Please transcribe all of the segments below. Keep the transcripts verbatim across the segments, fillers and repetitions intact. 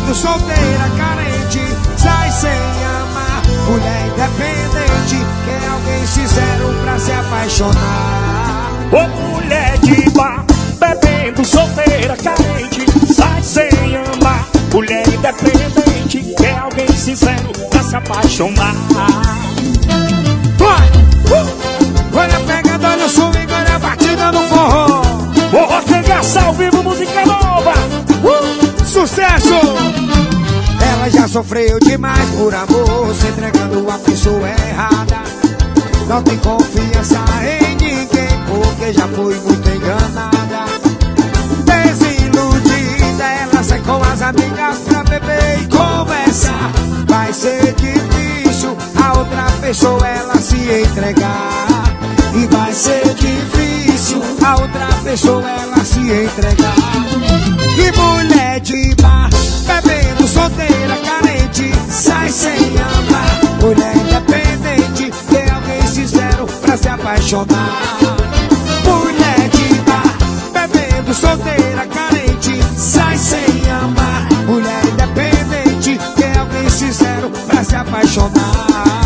Bebendo, solteira, carente, sai sem amar. Mulher independente, quer alguém sincero pra se apaixonar. Ô mulher de bar, bebendo, solteira, carente, sai sem amar. Mulher independente, quer alguém sincero pra se apaixonar. Vai! Uh! Olha pegando, olha o swing, olha a batida no forró. Forró Cangaço ao vivo, música nova. Uh! Sucesso! Ela já sofreu demais por amor, se entregando a pessoa errada. Não tem confiança em ninguém, porque já foi muito enganada. Desiludida, ela sai com as amigas pra beber e conversar. Vai ser difícil a outra pessoa ela se entregar. E vai ser difícil a outra pessoa ela se entregar. E mulher de bar, bebendo, solteira, carente, sai sem amar. Mulher independente, quer alguém sincero pra se apaixonar. Mulher de bar, bebendo, solteira, carente, sai sem amar. Mulher independente, quer alguém sincero pra se apaixonar.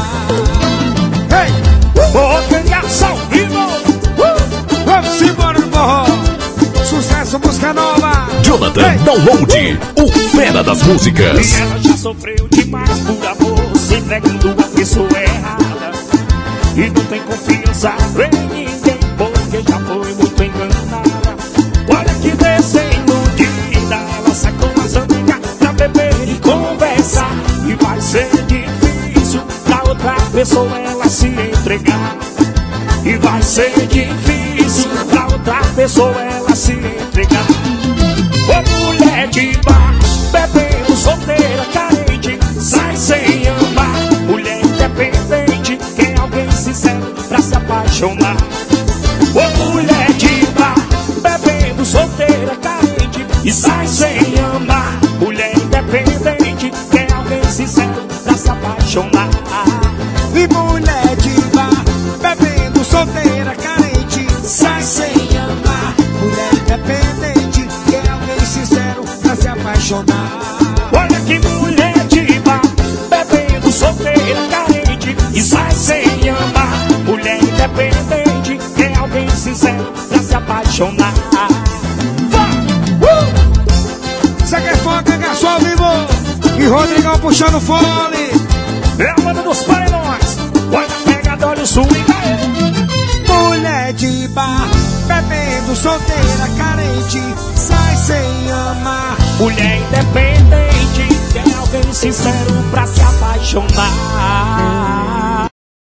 Hey! Forró Cangaço ao vivo. Uh! Vamos embora no forró. Sucesso, música nova. Jonathan hey! Download, o fera das músicas. E ela já sofreu demais por amor, se entregando a pessoa errada. E não tem confiança em ninguém, porque já foi muito enganada. Olha que desiludida, ela sai com as amigas pra beber e conversar. E vai ser difícil pra outra pessoa ela se entregar. E vai ser difícil pra outra pessoa ela se entregar. Ô mulher de bar, bebendo, solteira, carente, sai sem amar. Mulher independente, quer alguém sincero pra se apaixonar. Ô mulher de bar, bebendo, solteira, carente, e sai sem amar. Mulher independente, quer alguém sincero pra se apaixonar. E mulher de bar, bebendo, solteira, carente, sai sem amar. Mulher independente, quer alguém sincero pra se apaixonar. Olha que mulher de bar, bebendo, solteira, carente, e sai sem amar. Mulher independente, quer alguém sincero pra se apaixonar. Cê quer fogo, Cangaço ao vivo e Rodrigão puxando fole. É a banda dos paredões. Olha a pegada, olha o swing aí. Mulher de bar, bebendo, solteira, carente, sai sem amar. Mulher independente, quer alguém sincero pra se apaixonar.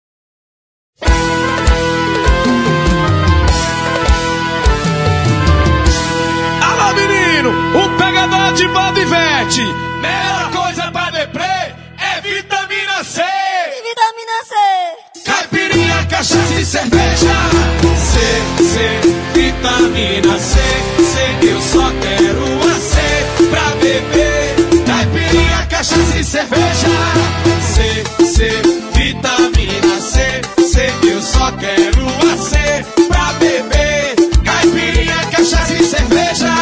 Alô menino, o pegador de banda Ivete. Melhor coisa pra deprê é vitamina C. Vitamina C. Caipirinha, cachaça e cerveja. C, C, vitamina C, C, eu só quero a C pra beber. Caipirinha, cachaça e cerveja. C, C, vitamina C, C, eu só quero a C pra beber. Caipirinha, cachaça e cerveja.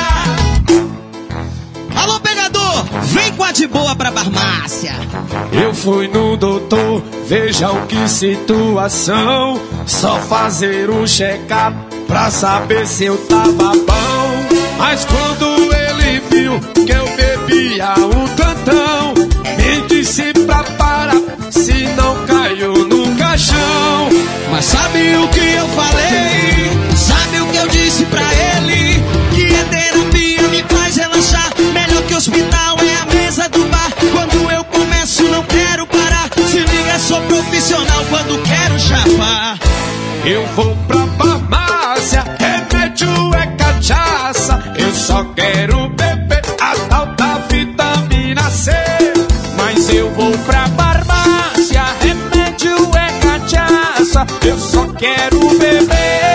Alô, pegador, vem com a de boa pra farmácia. Eu fui no doutor, veja o que situação. Só fazer um check-up pra saber se eu tava bom. Mas quando ele viu que eu bebia um tantão, me disse pra parar, se não caiu no caixão. Mas sabe o que eu falei? Sabe o que eu disse pra ele? Que a terapia me faz relaxar. Melhor que hospital é a mesa do bar. Quando eu começo não quero parar. Se liga, sou profissional quando quero chapar. Eu vou pra farmácia, remédio é cachaça. Eu só quero beber a tal da vitamina C. Mas eu vou pra farmácia, remédio é cachaça. Eu só quero beber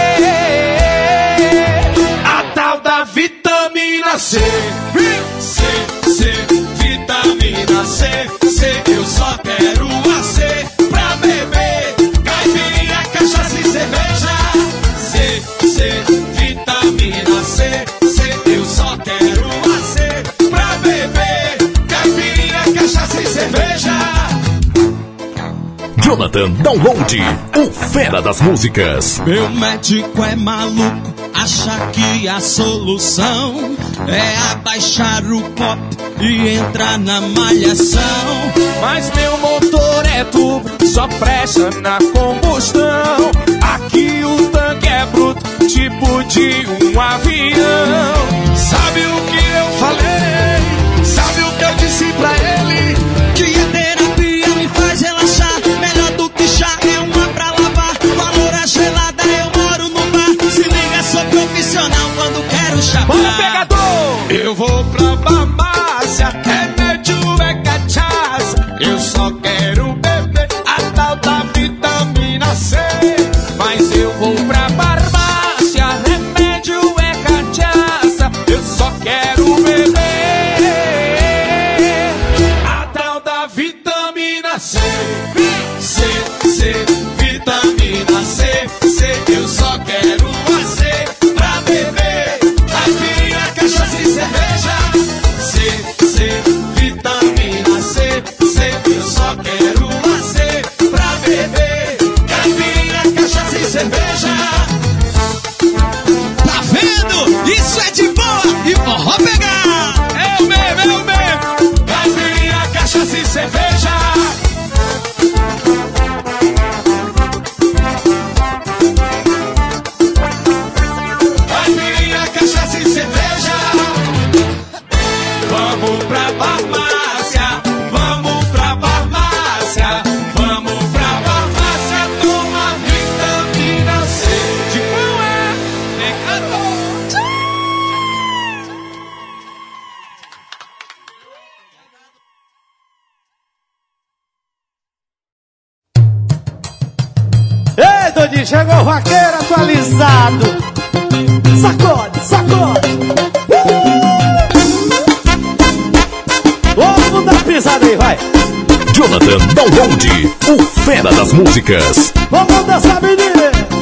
a tal da vitamina C. C, C, vitamina C, C, eu só quero a C pra beber. Caipirinha, cachaça e cerveja. C, C, vitamina C, C, eu só quero a C pra beber. Jonathan Download, o fera das músicas. Meu médico é maluco, acha que a solução é abaixar o pop e entrar na malhação. Mas meu motor é turbo, só presta na combustão. Aqui o tanque é bruto, tipo de um avião. Sabe o que eu falei? Sabe o que eu disse pra ele? Que a terapia me faz relaxar. Melhor do que chá é uma pra lavar. Valor a gelada, eu moro no bar. Se liga, sou profissional quando quero chapar. Bora, pegador! Eu vou pra farmácia, remédio é cachaça. Eu só quero beber a tal da vitamina C. Mas eu vou pra farmácia, remédio é cachaça. Eu só quero beber a tal da vitamina C. C, C, vitamina C, C. Eu só quero a C pra beber. Caipirinha, cachaça e cerveja. C, C, vitamina C, C. Eu só quero a C pra beber. Caipirinha, cachaça e cerveja. Tá vendo? Isso é de boa e forró pegar. Eu mesmo, eu mesmo. Caipirinha, cachaça e cerveja. Caipirinha, cachaça e cerveja. Vamos pra farmácia, vamos pra farmácia, vamos pra farmácia tomar vitamina C. De boa, pecador. Ei, Dodinho, chegou o vaqueiro atualizado. Sacode, sacode. Todo mundo dá pisada aí, vai. Jonathan Download, o fera das músicas. Vamos dançar, menino.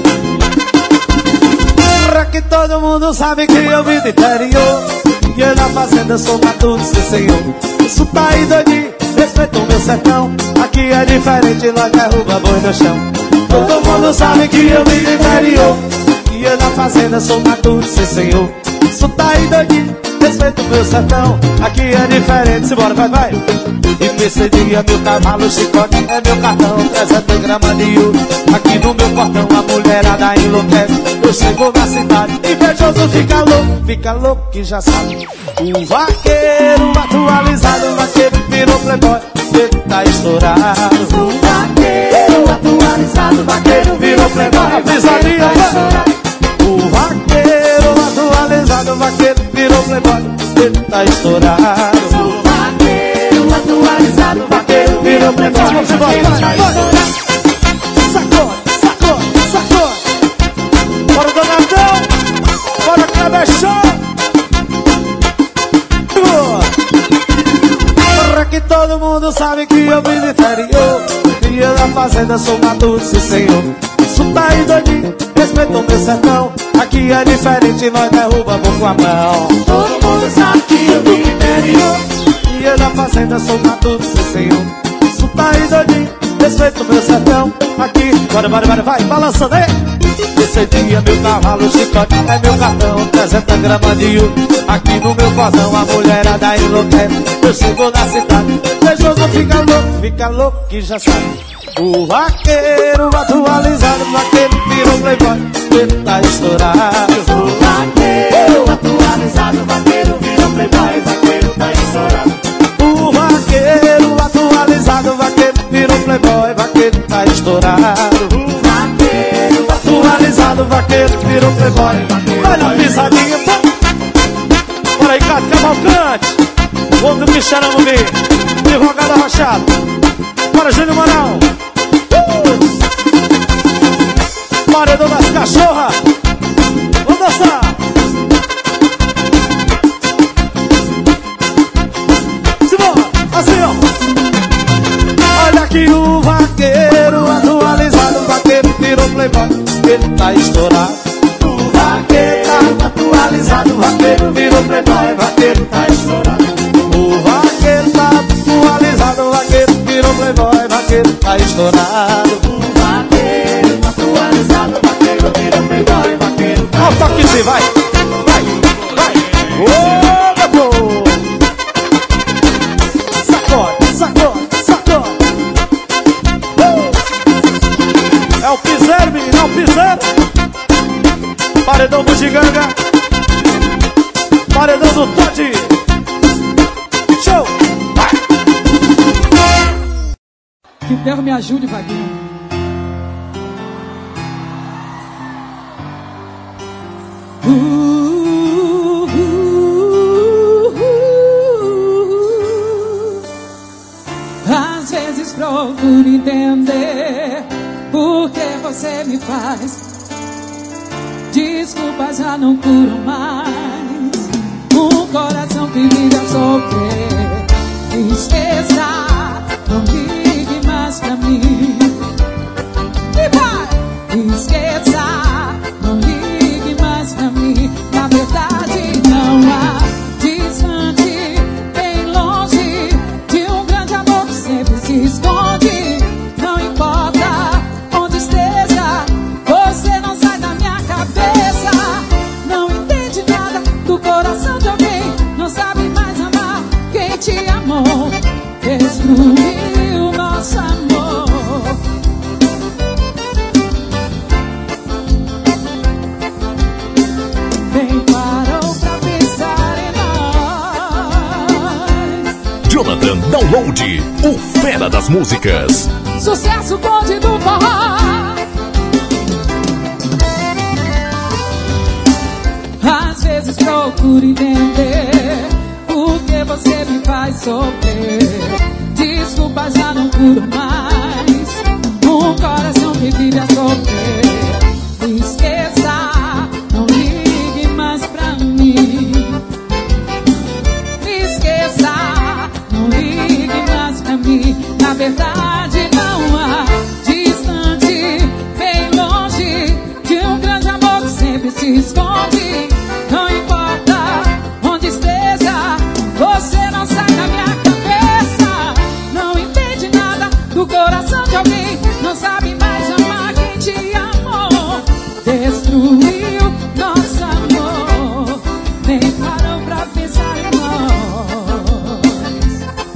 Porra, que todo mundo sabe que eu vim do interior. E eu na fazenda sou matuto, sim senhor. Isso tá aí, Dodinho, respeita o meu sertão. Aqui é diferente, lá derruba boi no chão. Todo mundo sabe que eu vim do interior. E eu na fazenda sou matuto, sim senhor. Isso tá aí, Dodinho, respeita o meu sertão. Aqui é diferente, simbora, vai, vai. E nesse dia meu cavalo chicote é meu cartão, trezentos gramas de ouro. Aqui no meu portão a mulherada enlouquece. Eu chego na cidade, invejoso fica louco, fica louco que já sabe. O vaqueiro atualizado, o vaqueiro virou playboy, ele tá estourado. O vaqueiro atualizado, o vaqueiro virou playboy, a pisadinha tá estourado. O vaqueiro atualizado, o vaqueiro virou playboy, ele tá estourado. Atualizado, vaqueiro virou playboy. Vamos embora, vai, vai. Sacode, sacode, sacode. Bora, Donadão. Bora, Clebechão. Porra, que todo mundo sabe que eu vim do interior. E eu na fazenda sou matuto, sim senhor. Isso tá aí, Dodinho, respeita o meu sertão. Aqui é diferente, nós derruba bom com a mão. Todo mundo sabe que eu vim do interior. E eu na fazenda sou matuto, sim senhor. Isso tá aí, Dodinho, respeita o meu sertão. Aqui, bora, bora, bora, vai, balançando aí. Esse dia meu cavalo chicote é meu cartão, trezentos gramas de ouro. Aqui no meu cordão a mulherada enlouquece. Eu chego na cidade, beijoso fica louco, fica louco que já sabe. O vaqueiro atualizado, o vaqueiro virou playboy, ele tá estourado. O vaqueiro atualizado, o vaqueiro virou playboy, o vaqueiro tá estourado. O vaqueiro atualizado, o vaqueiro virou playboy, o vaqueiro tá estourado. O vaqueiro atualizado, o vaqueiro virou playboy. Olha a pisadinha, pô. Bora aí, Cato Cavalcante, outro bichão no meio, advogado arrochado. Bora, Júnior Maral. Uh! Paredão das cachorras. Vamos dançar. Simbora, assim ó. Olha aqui o vaqueiro atualizado, o vaqueiro virou playboy, ele tá estourado. O vaqueiro tá atualizado, o vaqueiro virou playboy, o vaqueiro tá estourado. O vaqueiro tá atualizado, o vaqueiro virou playboy, vaqueiro vaqueiro tá estourado. O vaqueiro tá atualizado, o vaqueiro vira playboy, vaqueiro tá. Ó o toquezinho, vai! Vai! Vai! Ô, meu povo! Sacode, sacode, sacode! Uh! É o piseiro, menino, é o piseiro! Paredão do Giganga, paredão do Todd. Show! Vai! Que Deus me ajude, Vaguinho. Uh, uh, uh, uh. Às vezes procuro entender por que você me faz. Desculpa, já não curo mais. Um coração que vive a sofrer. Esqueça, não ligue mais pra mim. E vai! Esqueça, não ligue mais pra mim. Na verdade não há distante, bem longe de um grande amor que sempre se esconde. Não importa onde esteja, você não sai da minha cabeça. Não entende nada do coração de alguém, não sabe mais amar quem te amou. Destruiu nosso amor. Nem parou pra pensar em nós. Jonathan Download, o fera das músicas. Sucesso Conde do Forró. Às vezes procuro entender por que você me faz sofrer. Desculpa, já não curo mais. Um coração que vive a sofrer. Esqueça, não ligue mais pra mim. Esqueça, não ligue mais pra mim. Na verdade não há distante, bem longe de um grande amor que sempre se esconde. Não importa onde esteja, você não sai da minha cabeça. Não entende nada do coração de alguém, não sabe mais amar quem te amou. Destruiu nosso amor, nem parou pra pensar em nós.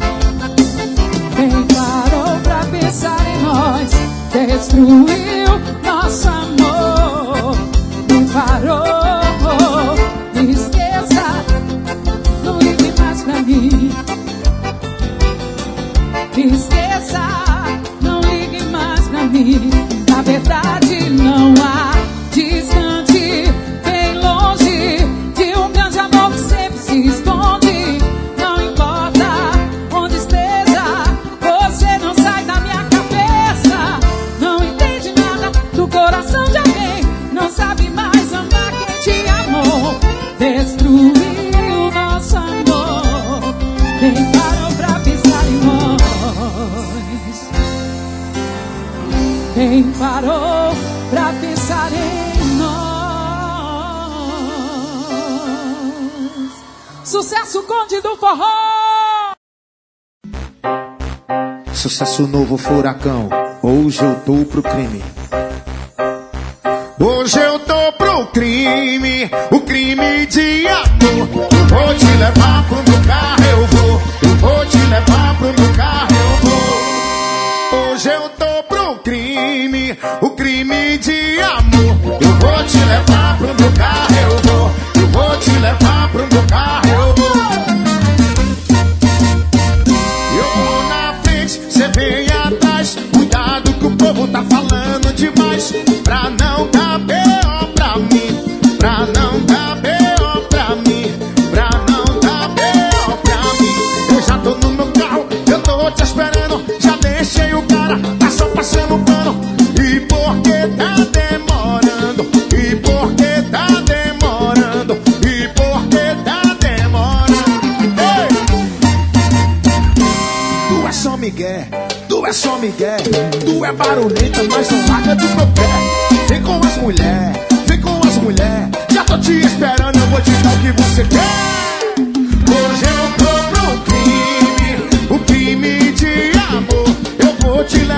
Nem parou pra pensar em nós. Destruiu nosso amor, nem parou. Esqueça, não ligue mais pra mim. Esqueça, não ligue mais pra mim. Na verdade não há distante, bem longe de um grande amor que sempre se esconde. Não importa onde esteja, você não sai da minha cabeça. Não entende nada do coração de alguém, não sabe mais amar quem te amou. Destruiu nosso amor, nem parou pra pensar em nós. Nem parou pra pensar em nós. Sucesso Conde do Forró. Sucesso novo, furacão. Hoje eu tô pro crime. Hoje eu tô pro crime, o crime de amor. Eu vou te levar pro meu carro, eu vou. Eu vou te levar pro meu carro, eu vou. Hoje eu tô pro crime, o crime de amor. Eu vou te levar pro meu carro, eu vou. Eu vou te levar pro meu carro, eu vou. Eu vou na frente, cê vem atrás. Cuidado que o povo tá falando demais. Pra não dar B O pra mim, pra não dar B O pra mim, pra não dar B O pra mim. Eu já tô no meu carro, eu tô te esperando. Já deixei o cara, tá só passando pano. E por que tá demorando? E por que tá demorando? E por que tá demorando? Ei! Tu é só migué, tu é só migué. Tu é barulhenta, mas não larga do meu pé. Vem com as mulheres, vem com as mulheres. Já tô te esperando, eu vou te dar o que você quer. Hoje eu tô pro crime, o crime de amor. Eu vou te levar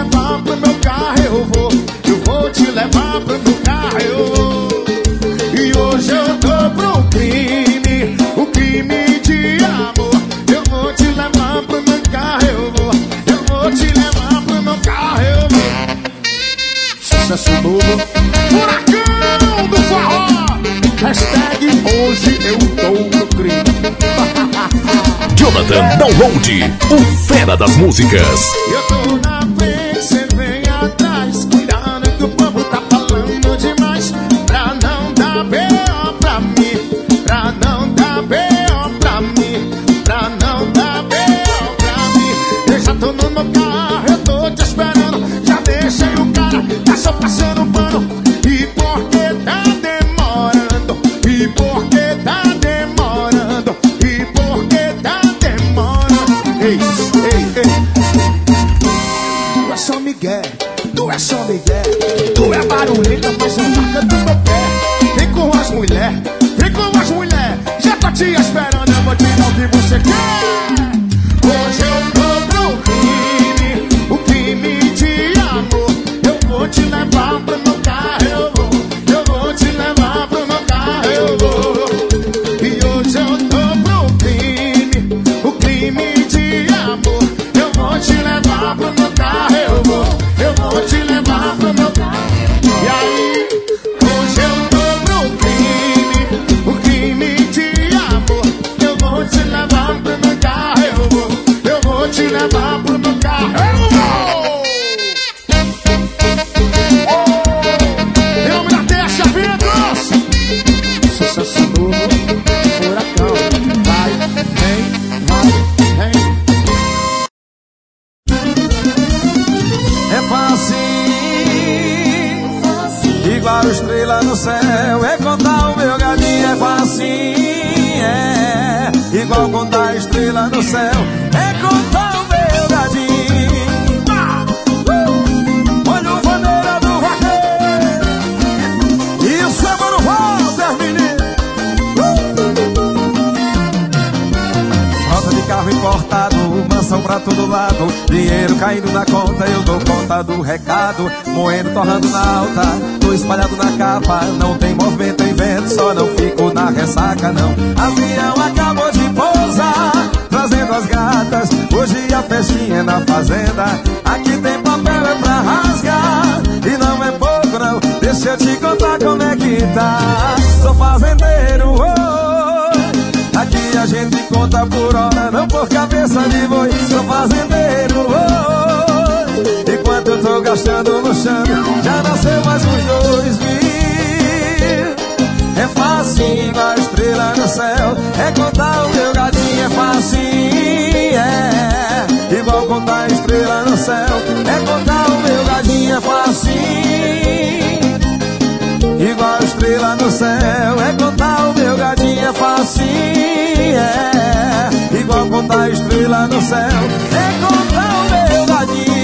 Hashtag hoje eu tô no crime. Jonathan Download, o fera das músicas. Eu tô na frente, cê vem atrás. Cuidado que o povo tá falando demais. Pra não dar B O pra mim, pra não dar B O pra mim, pra não dar B O pra mim. Eu já tô no meu carro, eu tô te esperando. Já deixei o cara, tá só passando pano. E por que tá demorando? E por que tá demorando? E por que tá demorando? Ei, ei, ei. Tu é só Miguel, tu é só Miguel. Tu é barulhenta, mas não marca do meu pé. Vem com as mulher, vem com as mulher. Já tô te esperando, eu vou te dar o que você quer. Hoje eu tô pro crime, o crime de amor. Eu vou te levar pro meu carro, eu vou. Eu vou te levar pro meu carro, eu vou. E hoje eu tô pro crime, o crime de amor. Eu vou te levar pro meu carro, eu vou. Eu vou te levar pro meu carro. E aí, hoje eu tô pro crime, o crime de amor. Eu vou te levar pro meu carro, eu vou. Eu vou te levar pro meu carro, eu vou. Em nome da Terça Ventos, sucesso novo, furacão. Vai, vem, vai, vem. É fácil, igual estrela no céu. É contar o meu gadinho, é fácil. É igual contar estrela no céu. É contar o meu gadinho. Olha o bandeira do vaqueiro. Isso é Mano Walter, menino. Frota de carro importado, mansão pra todo lado. Dinheiro caindo na conta, eu dou conta do recado. Moendo, torrando na alta, tô espalhado na capa. Não tem movimento em vento, só não fico na ressaca não. Avião acabou de pousar, trazendo as gatas. Hoje a festinha é na fazenda. Aqui tem papel é pra rasgar, e não é pouco não. Deixa eu te contar como é que tá. Sou fazendeiro, oh. Aqui a gente conta por hora, não por cabeça de boi. Sou fazendeiro, oh. Enquanto eu tô gastando no chão, já nasceu mais uns dois mil. É fácil, igual a estrela no céu. É contar o meu gadinho, é fácil. É igual contar a estrela no céu. É contar o meu gadinho, é fácil. Igual a estrela no céu. É contar o meu gadinho, é fácil. É igual contar a estrela no céu. É contar o meu gadinho.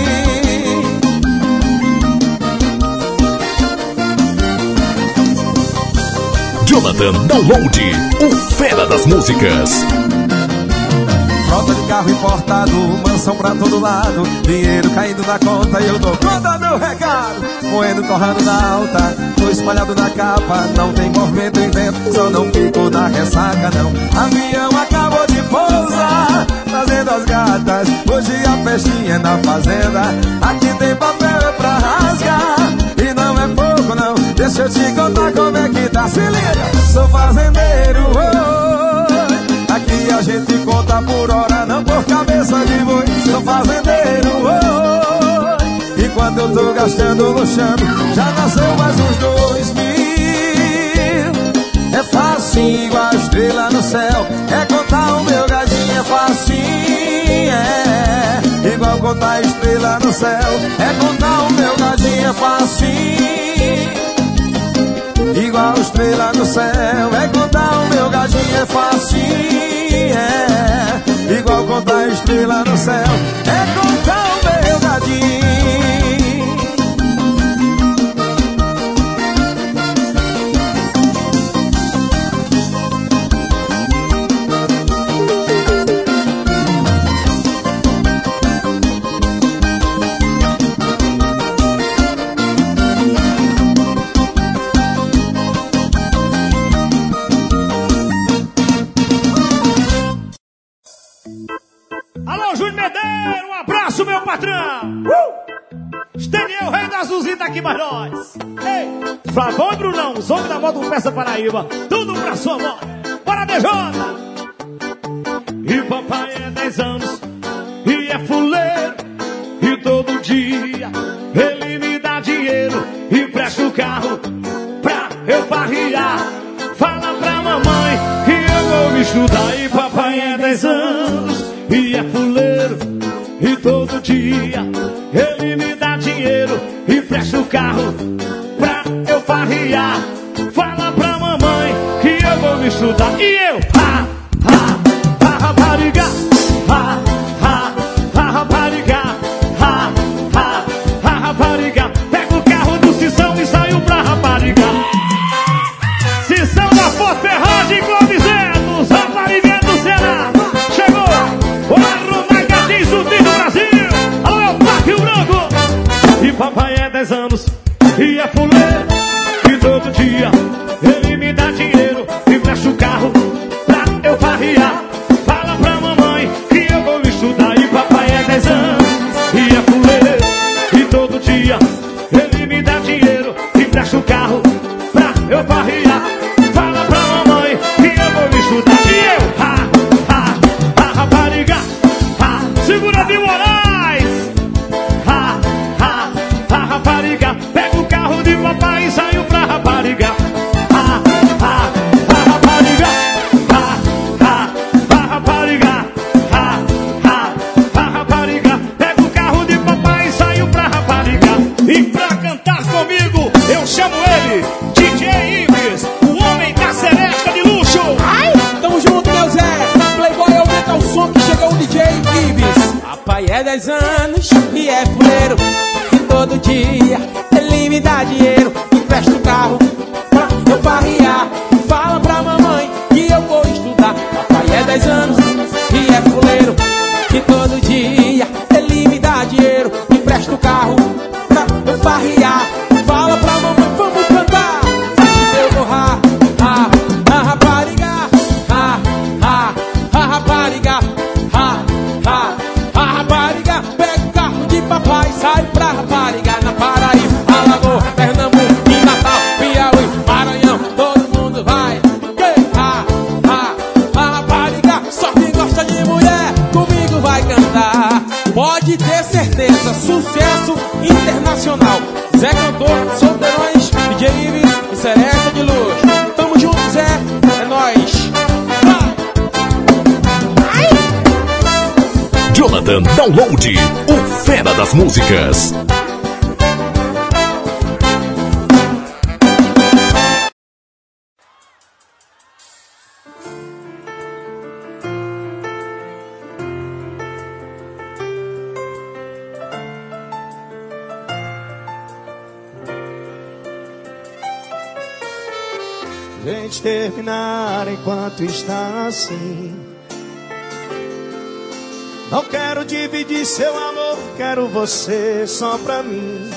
Jonathan Download, o fera das músicas. Frota de carro importado, mansão pra todo lado. Dinheiro caindo na conta e eu dou conta do recado. Moendo, torrando na alta, tô espalhado na capa. Não tem movimento em vento, só não fico na ressaca não. Avião acabou de pousar, trazendo as gatas. Hoje a festinha é na fazenda. Aqui tem papel pra rasgar, e não é pouco não. Deixa eu te contar como é que tá, se liga. Sou fazendeiro, oh. Aqui a gente conta por hora, não por cabeça de boi. Sou fazendeiro, oh. E quando eu tô gastando no chão, já nasceu mais uns dois mil. É fácil, igual a estrela no céu. É contar o meu gadinho, é fácil. É igual contar a estrela no céu. É contar o meu gadinho, é fácil. Igual estrela no céu. É contar o meu gadinho, é fácil. É igual contar a estrela no céu. É contar o meu gadinho. da Azulzinha tá aqui mais nós. Ei, Flavão e Brunão, os homens da moda do Peça Paraíba. Tudo pra sua moda. Bora, D J! E papai é dez anos e é fuleiro. E todo dia ele me dá dinheiro e presta o carro pra eu farriar. Fala pra mamãe que eu vou estudar. E papai é dez anos e é fuleiro. E todo dia ele me dá dinheiro e presta o carro pra eu farriar. Fala pra mamãe que eu vou estudar. E eu, ha, ha, ha, rapariga, ha, ha, ha, rapariga, ha, ha, ha, rapariga. Pega o carro do Cissão e saio pra rapariga. Cissão da Forte Ferragem com Vizentos, rapariga do Ceará. Chegou o Arrumagadinho do Brasil. Alô, meu Paco Rio Branco. E papai é dez anos e é fuleiro. E todo dia ele me dá dinheiro e presta o carro pra eu farriar. Fala pra mamãe que eu vou estudar. E papai é dez anos e é fuleiro. E todo dia ele me dá dinheiro e presta o carro pra eu farriar. Fala pra mamãe que eu vou estudar. E eu, ha, ha, ha, rapariga, ha, segura de Moraes, ha, ha, ha, rapariga. Pega o carro de papai e saio pra rapariga. Ha, ha, ha, rapariga, ha, ha, ha, rapariga, ha, ha, ha, rapariga. Pega o carro de papai e saio pra rapariga. E pra cantar comigo eu chamo ele, D J Ives, o homem da seresta de luxo. Ai, tamo junto, meu Zé. Playboy, aumenta o som que chegou o D J Ives. Papai é dez anos e é fuleiro. E todo dia ele me dá dinheiro e presta o carro pra eu farriar. Fala pra mamãe que eu vou estudar. Papai é dez anos e é fuleiro. E todo dia ele me dá dinheiro e presta o carro pra eu farriar. Fala pra mamãe, vamos cantar. Se eu vou ha, ha, ha, rapariga, ha, ha, ha, rapariga, ha, ha, ha, rapariga. Pega o carro de papai, sai pra rapariga. Na Paraíba, Alagoas, Pernambuco, em Natal, Piauí, Maranhão, todo mundo vai. Ha, ha, ha, rapariga. Só quem gosta de mulher comigo vai cantar. Pode ter certeza, sucesso internacional. Zé Cantor, Solteirões, D J Ives e Seresta de Luxo. Tamo junto, Zé, é nóis. Jonathan Download, o fera das músicas. Gente, terminar enquanto está assim. Não quero dividir seu amor, quero você só pra mim.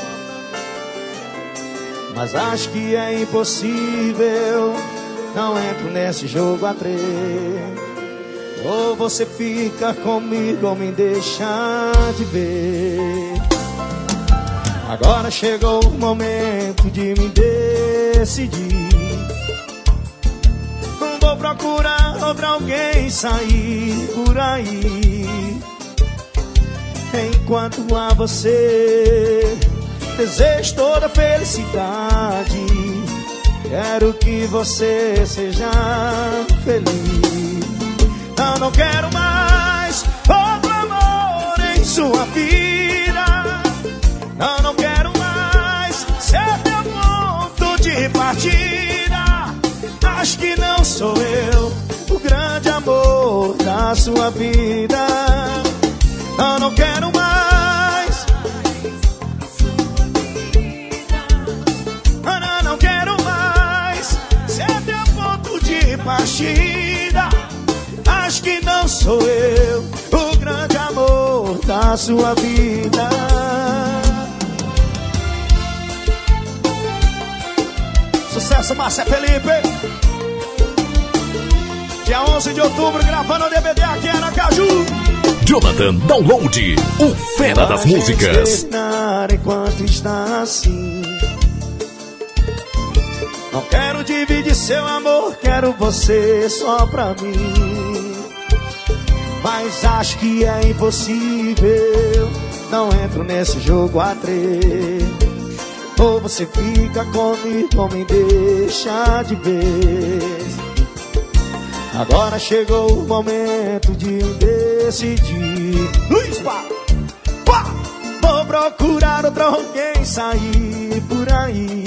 Mas acho que é impossível, não entro nesse jogo a três. Ou você fica comigo ou me deixa de ver. Agora chegou o momento de me decidir. Não vou procurar outra alguém sair por aí. Enquanto a você desejo toda felicidade. Quero que você seja feliz. Não, não quero mais outro amor em sua vida. Não, não quero mais ser teu ponto de partida. Acho que não sou eu o grande amor da sua vida. Não, não quero mais. Não, não quero mais ser teu ponto de partida. Acho que não sou eu o grande amor da sua vida. Sucesso, Márcia Felipe. Dia onze de outubro, gravando o D V D aqui em Aracaju. Jonathan Download, o fera das músicas. Enquanto está assim, não quero dividir seu amor, quero você só pra mim. Mas acho que é impossível, não entro nesse jogo a três. Ou você fica comigo ou me deixa de vez. Agora chegou o momento de decidir. Luiz, pá, pá. Vou procurar outro alguém sair por aí.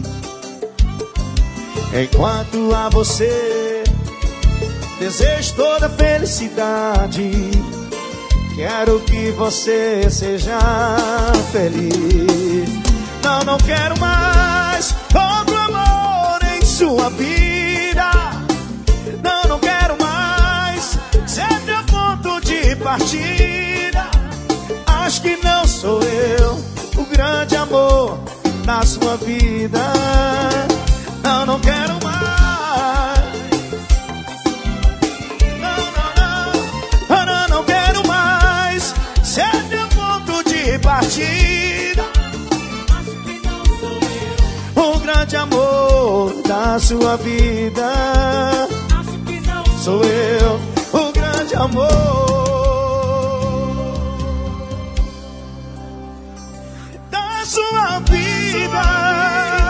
Enquanto a você desejo toda felicidade, quero que você seja feliz. Não, não quero mais outro amor em sua vida. Não, não quero mais sempre a ponto de partida. Acho que não sou eu o grande amor na sua vida. Não, não quero mais. Não, não, não. Não, não quero mais sempre a ponto de partida. Acho que não sou eu o grande amor da sua vida. Acho que não sou eu o grande amor da sua vida.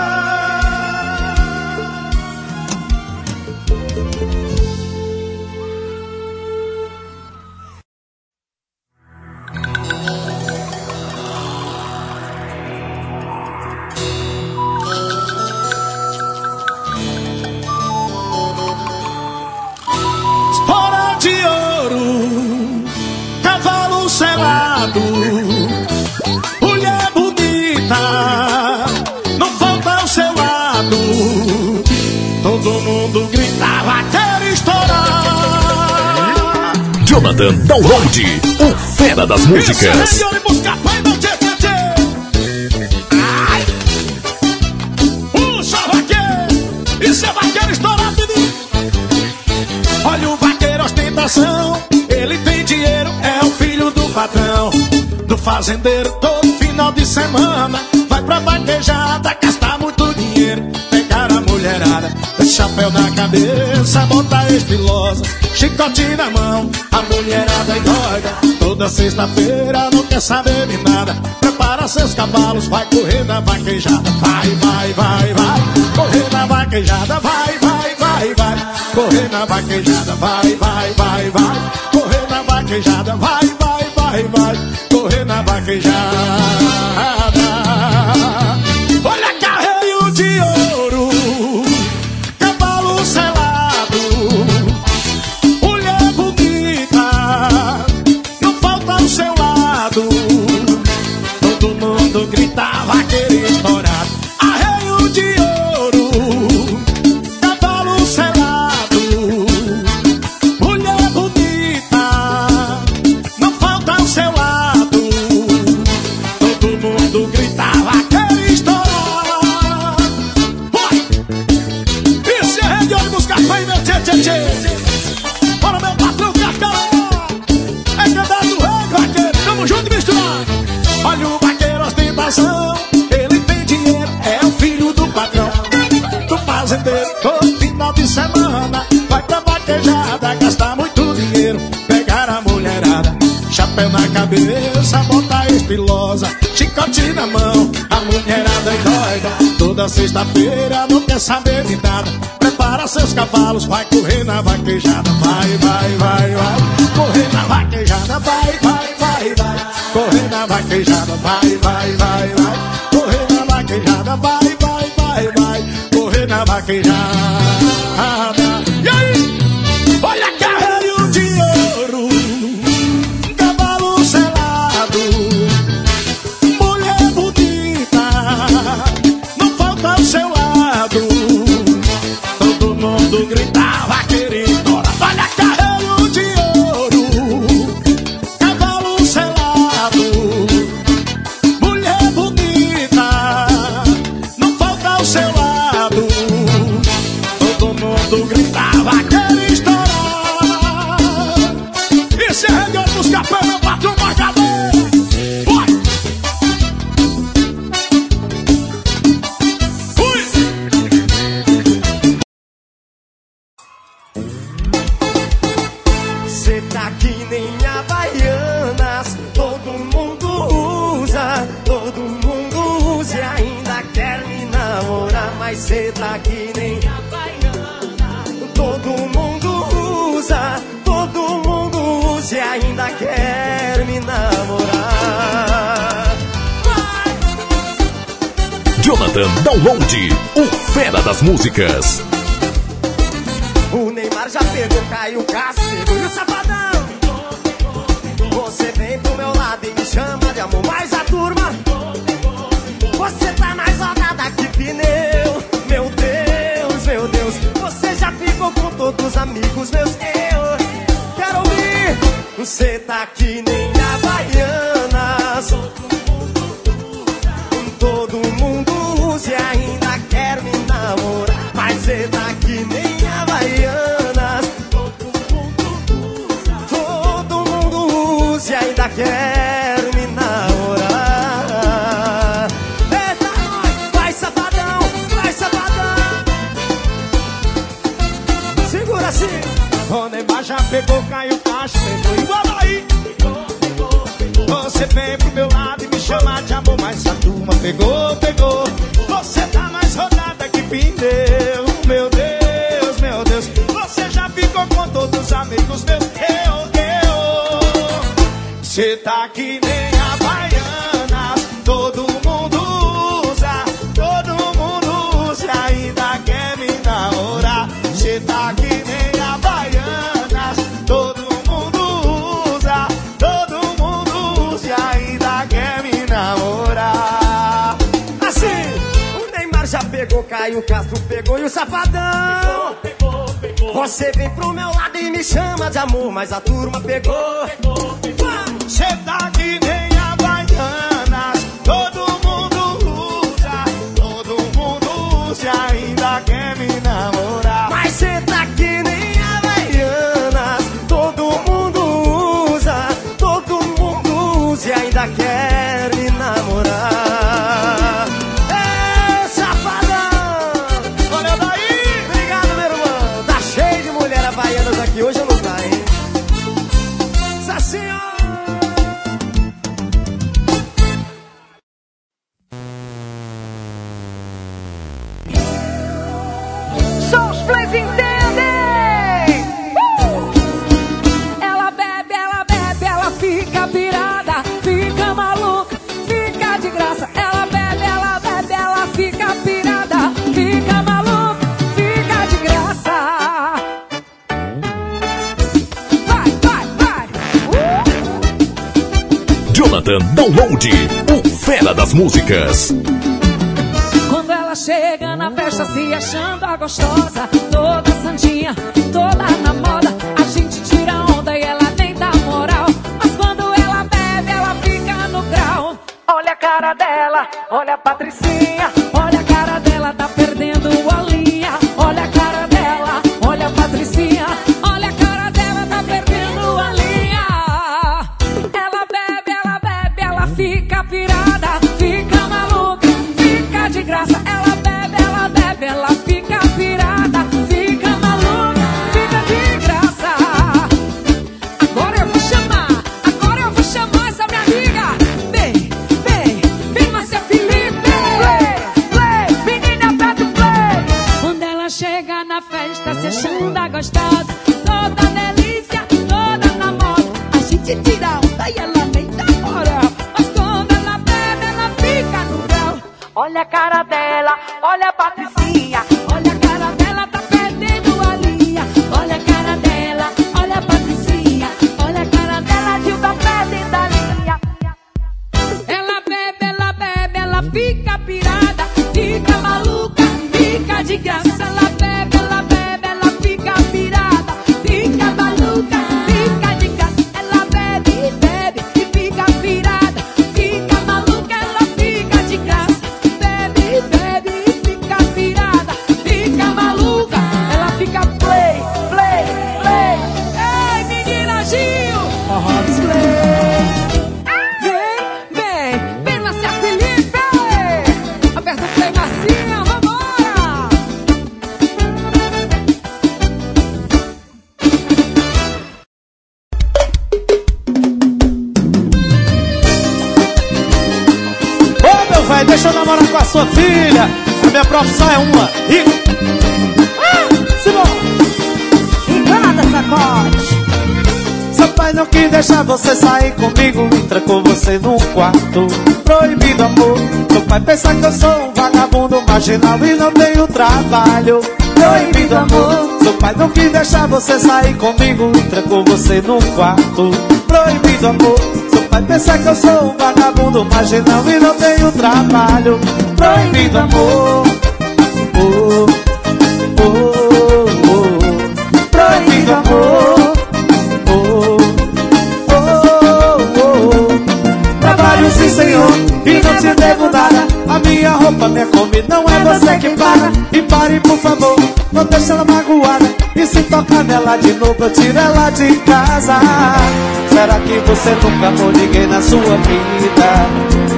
Espora de ouro, cavalo selado, mulher bonita, não falta ao seu lado. Todo mundo gritava, quero estourar. Jonathan Download, o fera das músicas. Isso é buscar pai, meu tchê, tchê, tchê. Ai. Puxa, vaqueiro, isso é vaqueiro estourado, menino. Olha o vaqueiro ostentação, ele tem dinheiro, é o filho do patrão. Do fazendeiro todo final de semana vai pra vaquejada, gastar muito dinheiro, pegar a mulherada, chapéu na cabeça, bota estilosa, chicote na mão, a mulherada é doida. Toda sexta-feira não quer saber de nada, prepara seus cavalos, vai correr na vaquejada. Vai, vai, vai, vai, correr na vaquejada, vai, vai, vai, vai, correr na vaquejada, vai, vai, vai, vai, correr na vaquejada, vai, vai, vai, vai, correr na vaquejada. Olha carreio de ouro, cavalo selado, mulher bonita, não falta ao seu lado. Todo mundo gritava aquele estourado. Arreio de ouro, cavalo selado, mulher bonita, não falta ao seu lado. Todo mundo gritava aquele estourado. Vai! Isso é rede de ônibus café e meu tchê, tchê, tchê. Bora, meu patrão Cacau, é candidato rei, vaqueiro, tamo junto e misturado. Olha o vaqueiro ostentação, ele tem dinheiro, é o filho do patrão. Do fazendeiro, todo final de semana vai pra vaquejada, gastar muito dinheiro, pegar a mulherada, chapéu na cabeça, bota estilosa, chicote na mão, a mulherada é doida. Toda sexta-feira não quer saber de nada, prepara seus cavalos, vai correr na vaquejada. Vai, vai, vai, vai, correr na vaquejada, vai, vai, vai, vai, correr na vaquejada, vai, vai, vai, vai, correr na vaquejada, vai, vai, vai, vai, correr na vaquejada. E aí? Olha carreio de ouro, cavalo selado, mulher bonita, não falta ao seu lado. Todo mundo gritava, queria estourar. Olha carreio de ouro, cavalo selado, mulher bonita, não falta ao seu lado. Todo mundo cê tá que nem Havaiana. Todo mundo usa, todo mundo usa e ainda quer me namorar. Jonathan Download, o fera das músicas. O Neymar já pegou, Caio Castro pegou e o Safadão. Você vem pro meu lado e me chama de amor, mas a turma, você tá mais rodada que pneu. Meu Deus, meu Deus, você já ficou com todos os amigos meus. Eu quero ouvir, você tá que nem Havaianas. Todo mundo usa e ainda quer me namorar, mas você tá que nem Havaianas. Todo mundo usa e ainda quer me namorar. Eita, vai safadão, vai safadão. Segura assim. O Neymar já pegou, Caio Castro pegou igual aí. Você vem pro meu lado e me chama de amor, mas a turma pegou, pegou. Você tá mais rodada que pneu. Meu Deus, meu Deus, você já ficou com todos os amigos meus. Eu, eu, cê tá que nem Havaianas. Todo mundo usa, todo mundo usa e ainda quer me namorar. Cê tá que nem Havaianas. Todo mundo usa, todo mundo usa e ainda quer me namorar. Assim, o Neymar já pegou, Caio Castro pegou e o Safadão. Pegou, pegou, pegou. Você vem pro meu lado e me chama de amor, mas a turma pegou. Pegou, pegou. Cê tá que nem Havaianas. Todo mundo usa, todo mundo usa e ainda quer me namorar. Mas cê tá que nem Havaianas. Todo mundo usa, todo mundo usa e ainda quer me namorar. Ê, safadão! Olha daí! Obrigado, meu irmão. Tá cheio de mulher havaianas aqui hoje, não tá, hein? Essa senhora! Só os plays entendem. Uh! Ela bebe, ela bebe, ela fica pirada, fica maluca, fica de graça. Ela bebe, ela bebe, ela fica pirada, fica maluca, fica de graça. Vai, vai, vai. Uh! Jonathan Download, o fera das músicas. Quando ela chega na festa se achando a gostosa, toda santinha, toda na moda, a gente tira onda e ela nem dá moral. Mas quando ela bebe, ela fica no grau. Olha a cara dela, olha a Patricinha, olha a cara dela, tá perdendo a linha. Olha a cara dela, olha a Patricinha, olha a cara dela, tá perdendo a linha. Ela bebe, ela bebe, ela fica pirada, fica maluca, fica de graça. Ela bebe, ela bebe, ela fica pirada, fica maluca, fica de graça. Agora eu vou chamar, agora eu vou chamar essa minha amiga. Vem, vem, vem, Márcia Felipe. Play, play, menina pra do play. Quando ela chega na festa se achando a gostosa, toda delícia, toda na moda, a gente tira onda e ela nem dá moral. Mas quando ela bebe, ela fica no grau. Olha a cara dela, olha a Patricinha, olha a cara dela, tá perdendo a linha. Olha a cara dela, olha a Patricinha, olha a cara dela, Gil tá perdendo a linha. Ela bebe, ela bebe, ela fica pirada, fica maluca, fica de graça. Ela bebe, ela bebe, ela fica pirada, fica maluca, fica de graça. Ela bebe, bebe e fica pirada, fica maluca, ela fica de graça. Bebe, bebe e fica pirada, fica maluca, ela fica play, play, play. Ei, menina Gil! Play. Vem, vem, vem, Márcia Felipe! Aperta o play, Marcinha, vambora! Ô, meu velho, deixa eu namorar com a sua filha. A minha profissão é uma. E... Ah, Simão! Engana, sacode. Seu pai não quis deixar você sair comigo e trancou você num quarto. Proibido amor. Seu pai pensa que eu sou um vagabundo marginal e não tenho trabalho. Proibido amor. Seu pai não quis deixar você sair comigo e trancou você num quarto. Proibido amor. Seu pai pensa que eu sou um vagabundo marginal e não tenho trabalho. Proibido amor. Oh, oh, oh. Proibido amor. Sim, senhor, e não te devo nada. A minha roupa, minha comida, não é você que paga. E pare, por favor, não deixe ela magoada. E se tocar nela de novo, eu tiro ela de casa. Será que você nunca amou ninguém na sua vida?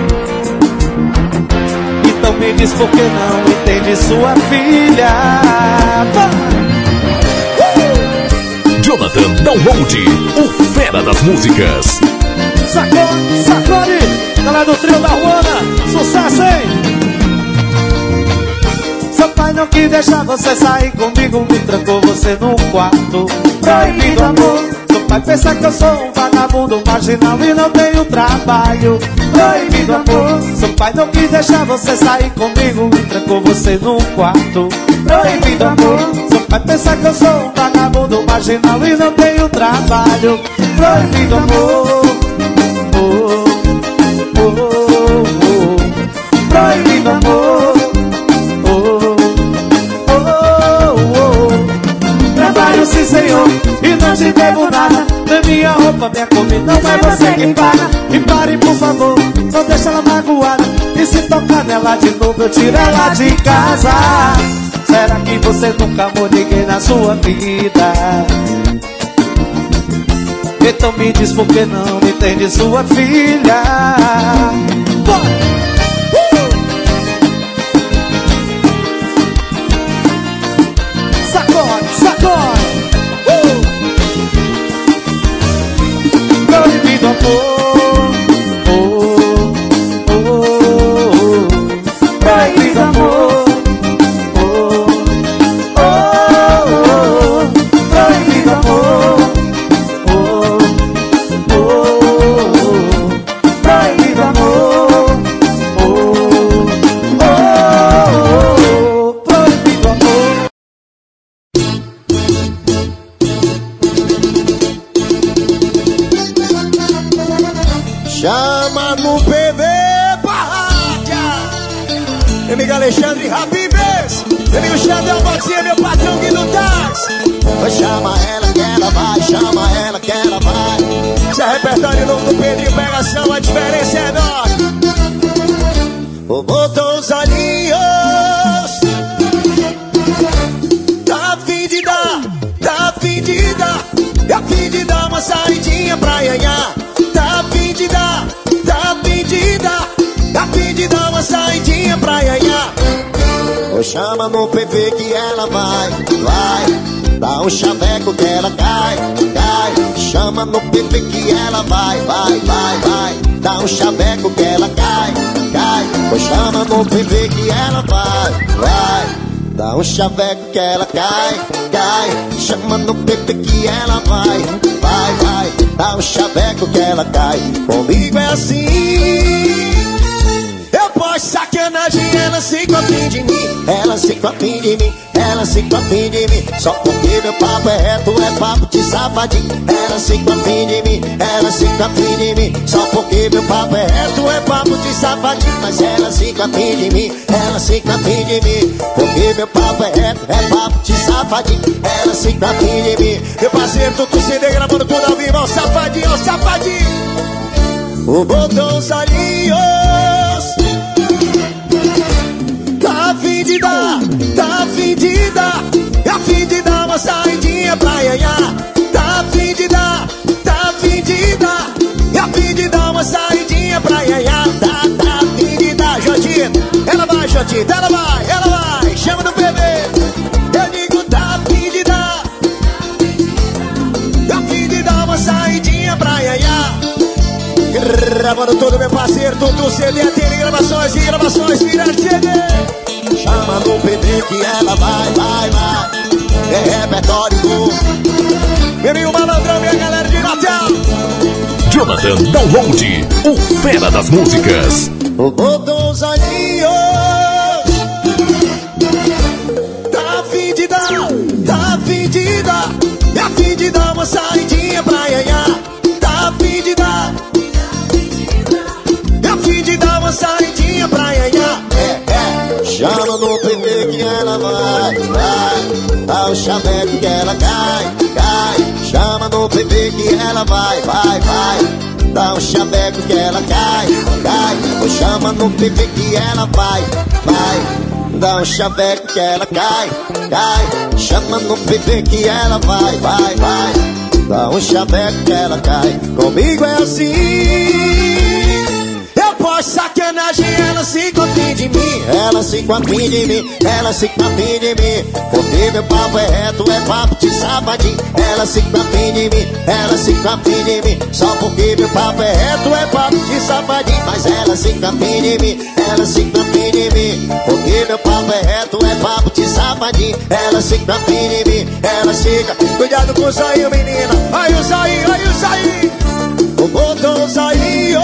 Então me diz por que não entende sua filha. uh! Jonathan Download, o fera das músicas. Sacode, sacode, galera do trio da Ruana, sucesso, hein? Seu pai não quis deixar você sair comigo, me trancou você num quarto. Proibido amor. Seu pai pensa que eu sou um vagabundo marginal e não tenho trabalho. Proibido amor. Seu pai não quis deixar você sair comigo, me trancou você num quarto. Proibido amor. Seu pai pensa que eu sou um vagabundo marginal e não tenho trabalho. Proibido amor. Oh, oh, oh, oh. Proibido amor. Oh, oh, oh, oh. Trabalho sim, senhor, e não te devo nada. Na minha roupa, minha comida, não é você que paga. E pare, por favor, não deixa ela magoada. E se tocar nela de novo, eu tiro ela de casa. Será que você nunca amou ninguém na sua vida? Então me diz por que não entende sua filha. uh! Sacode, sacode. uh! Proibido amor. Oh, oh, oh, oh. Proibido amor. Oh, oh, oh, oh. Proibido amor. Chama no P V Barraca. Amigo Alexandre Rapidez. Amigo Xandão, botinha, meu patrão que no táxi. Chama ela que ela vai, chama ela que ela vai. Se é repertório novo do Pedrinho Pegação, a diferença é enorme. O botou os olhinhos. Tá a fim de dar, tá a fim de dar. É a fim de dar uma saidinha pra ianhar. Tá a fim de dar, tá a fim de dar. Tá a fim de dar uma saidinha pra ianhar. Ou chama no P V que ela vai, vai. Dá um chaveco que ela cai, cai. Chama no P V que ela vai, vai, vai, vai. Dá um chaveco que ela cai, cai. Ou chama no P V que ela vai, vai. Dá um chaveco que ela cai, cai. Chama no P V que ela vai, vai, vai. Dá um chaveco que ela cai. Comigo é assim. Eu posso sacanagem, ela se afim de mim. Ela se afim de mim, ela se afim de mim. Só porque meu papo é reto, é papo de safadinho. Ela se afim de mim, ela se afim de mim. Só porque meu papo é reto, é papo de safadinho. Mas ela se afim de mim, ela se afim de mim. Porque meu papo é reto, é papo de safadinho. Ela se afim de mim. Meu parceiro, Tutu C D gravando tudo ao vivo. Ó o safadinho, ó o safadinho. O botão salinhos. Tá a fim de dar, tá a fim de dar. É a fim de dar uma saidinha pra ianhar. Tá a fim de dar, tá a fim de dar. É a fim de dar uma saidinha pra ianhar. Tá, tá a fim de dar, Jotita. Ela vai, Jotita, ela vai, ela vai. Chama no P V. Eu digo, tá a fim de dar. É a fim de dar uma saidinha pra ianhar. Gravando todo meu parceiro, Tutu C D, tem gravações e gravações, virar C D. chama no P B que ela vai, vai, vai. É repertório novo. Meu malandrão e a galera de Natal. Jonathan Download, o fera das músicas. Botou os olhinhos. Tá a fim de dar, tá a fim de dar. É a fim de dar uma saidinha pra iaiá. Tá a fim de dar, é a fim de dar uma saidinha pra iaiá. É, é, chama no P B que ela vai, vai. Dá o chaveco que ela cai, cai. Chama no P B que ela vai, vai, vai. Dá um chaveco que ela cai, cai. Ou chama no P B que ela vai, vai. Dá um chaveco que ela cai, cai. Chama no P B que ela vai, vai, vai. Dá um chaveco que ela cai. Comigo é assim. Eu posso sacanagem, ela se confia de mim. Ela se confia de mim, ela se confia de mim. Porque meu papo é reto, é papo de safadinho. Ela se confia de mim, ela se confia de mim. Só porque meu papo é reto, é papo de safadinho. Mas ela se confia de mim, ela se confia de mim. Porque meu papo é reto, é papo de safadinho. Ela se confia de mim, ela fica. Cuidado com o zoinho, menina. Ai o zoinho, ai o zoinho. O botão o zoinho.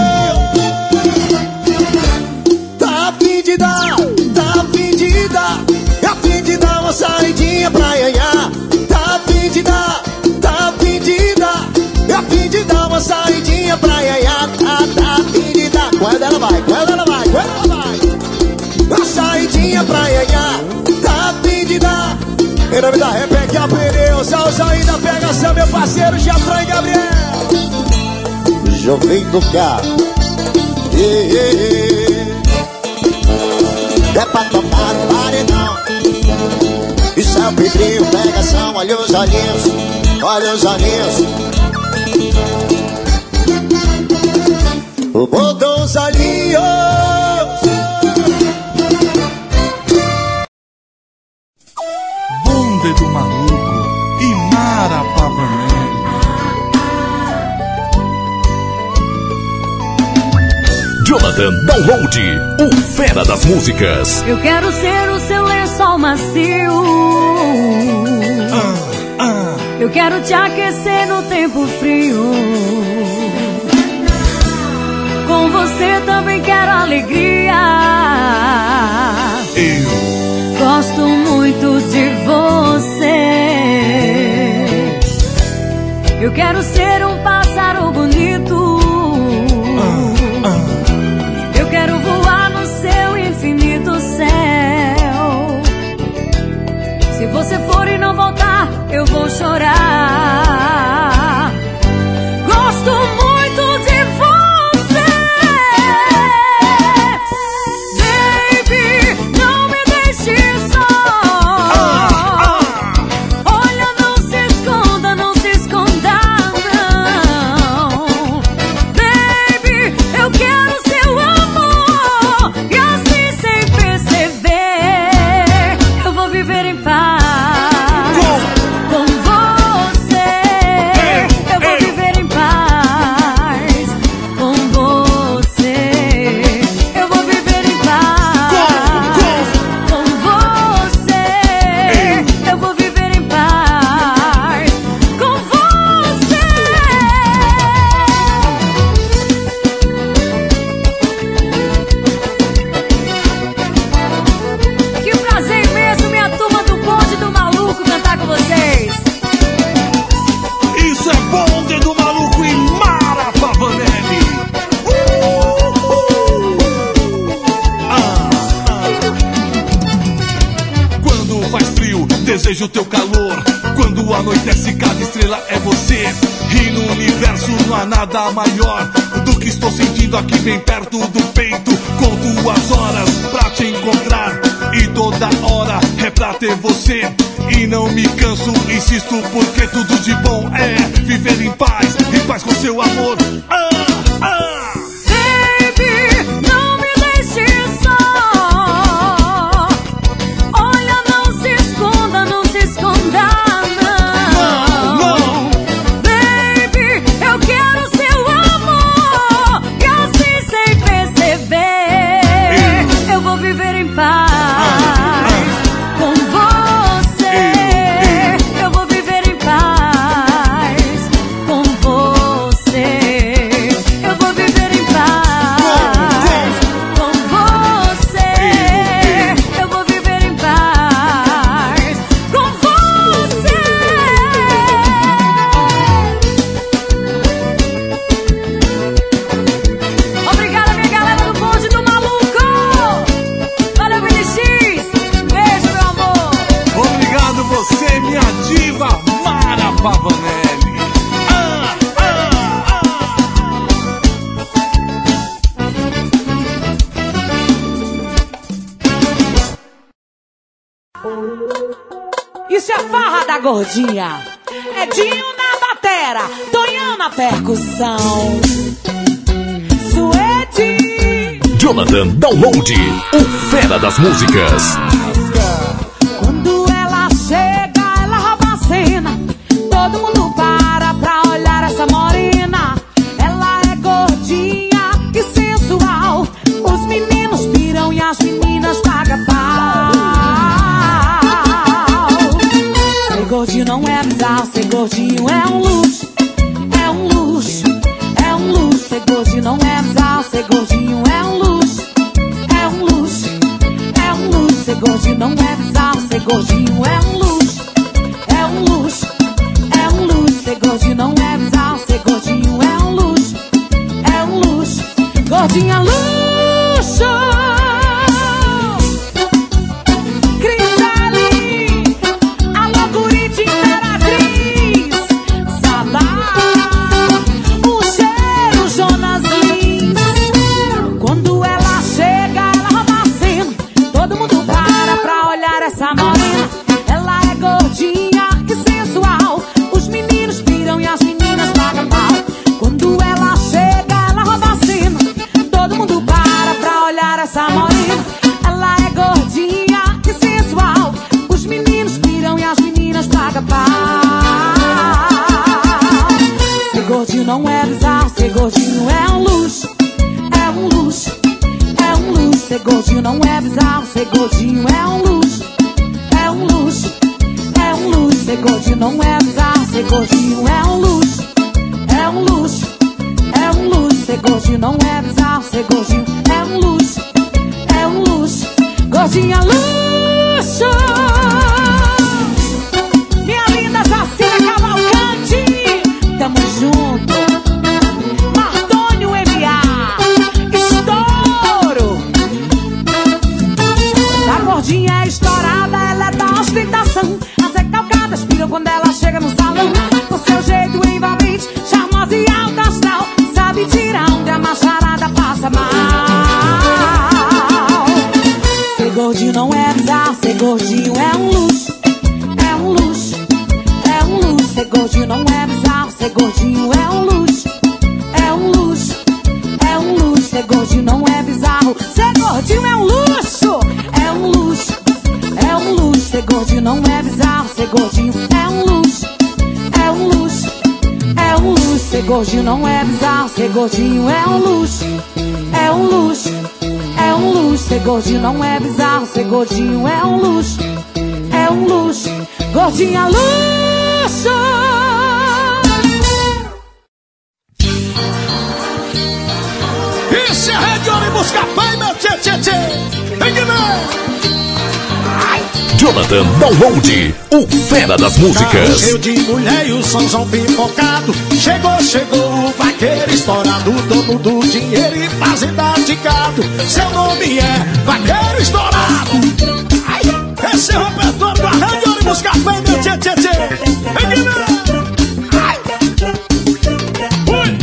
Tá a fim de dar, tá a fim de dar. É a fim de dar uma saidinha pra iaiá. Tá a fim de dar, tá a fim de dar. É a fim de dar uma saidinha pra iaiá. Tá, tá a fim de dar. Quando ela vai, quando ela vai, quando ela vai. Uma saidinha pra iaiá. Tá a fim de dar. Em nome da Rebeca Pneu, salsa ainda pega essa, meu parceiro Jafran e Gabriel. Joguei do carro. Yeah, yeah, yeah. É pra tocar no paredão. Isso é o Pedrinho, pegação. Olha os olhinhos, olha os olhinhos. O botou os olhinhos. Bonde do Maluco e Mara Pavanelli. Jonathan Download, o fera das músicas. Eu quero ser o seu lençol macio. Ah, ah. Eu quero te aquecer no tempo frio. Com você também quero alegria. Eu gosto muito de você. Eu quero ser um pássaro bonito. Eu quero voar no seu infinito céu. Se você for e não voltar, eu vou chorar. Gosto muito de você, baby, não me deixe só. Olha, não se esconda, não se esconda, não. Baby, eu quero seu amor. E assim, sem perceber, eu vou viver em paz. Com você, eu vou viver em paz. Com você, eu vou viver em paz. Com você, eu vou viver em paz. Com você. Que prazer imenso, minha turma do Bonde do Maluco, cantar com vocês. Isso é Bonde do Maluco e Mara Pavanelli. Uh, uh. Ah, ah. Quando faz frio, desejo teu calor. Quando anoitece, cada estrela é você. E no universo não há nada maior do que estou sentindo aqui bem perto do peito. Conto as horas pra te encontrar. E toda hora é pra ter você. E não me canso, insisto, porque tudo de bom é viver em paz, em paz com seu amor. Ah, ah. Baby, não me deixe só. Olha, não se esconda, não se esconda, não. Não, não. Baby, eu quero seu amor. E assim, sem perceber, eu vou viver em paz. a diva Mara Pavanelli. Ah, ah, ah. Isso é farra da gordinha. Edinho na batera, Tonhão na percussão. Suede. Jonathan Download, o fera das músicas. Quando ela chega, ela rouba a cena. Todo mundo para pra olhar essa morena. Ela é gordinha e sensual. Os meninos piram e as meninas pagam pau. Ser gordinho não é bizarro, ser gordinho é um luxo. É um luxo, é um luxo. Ser gordinho não é bizarro, ser gordinho é um luxo. É um luxo, é um luxo. Ser gordinho não é bizarro, ser gordinho é um luxo. É um luxo, é um luxo. Ser gordinho não é bizarro, ser gordinho é um luxo. É um luxo, gordinha luxo. Essa morena, ela é gordinha e sensual. Os meninos piram e as meninas pagam pau. Quando ela chega, ela rouba a cena. Todo mundo para pra olhar essa morena. Ela é gordinha e sensual. Os meninos piram e as meninas pagam pau. Ser gordinho não é bizarro, ser gordinho é um luxo. É um luxo, é um luxo. Ser gordinho não é bizarro, ser gordinho é um luxo. É um luxo, é um luxo. Ser gordinho não é bizarro, ser gordinho é um luxo. É um luxo, é um luxo. Ser gordinho não é bizarro, ser gordinho é um luxo. É um luxo, gordinha luxo. Minha linda Jacira Cavalcante, tamo junto. Martônio M A, estouro. Essa gordinha é estourada, ela é da ostentação. As recalcadas piram quando ela chega no salão. Com seu jeito envolvente, charmosa e alta astral. Sabe tirar onde a macharada passa mal. Ser gordinho não é bizarro, ser gordinho é um luxo. É um luxo, é um luxo. Ser gordinho não é bizarro, ser gordinho é um luxo. É um luxo, é um luxo. Ser gordinho não é bizarro, ser gordinho é um luxo. É um luxo, é um luxo. Ser gordinho não é bizarro, ser gordinho é um luxo. É um luxo, é um luxo. Ser gordinho não é bizarro, ser gordinho é um luxo. É um luxo, é um luxo. Ser gordinho não é bizarro, ser gordinho é um luxo. É um luxo, gordinha luxo. Isso é Rede Ônibus Capai, meu tchê tchê tchê. Vem que vem. Jonathan Download, o fera das músicas. Carro cheio de mulher e o somzão pipocado. Chegou, chegou o vaqueiro estourado, dono do dinheiro e fazenda de gado. Seu nome é Vaqueiro Estourado. Ai, esse é o repertório da Rede Ônibus Café, meu tchê tchê tchê. Vem que vem. Ai. Ui.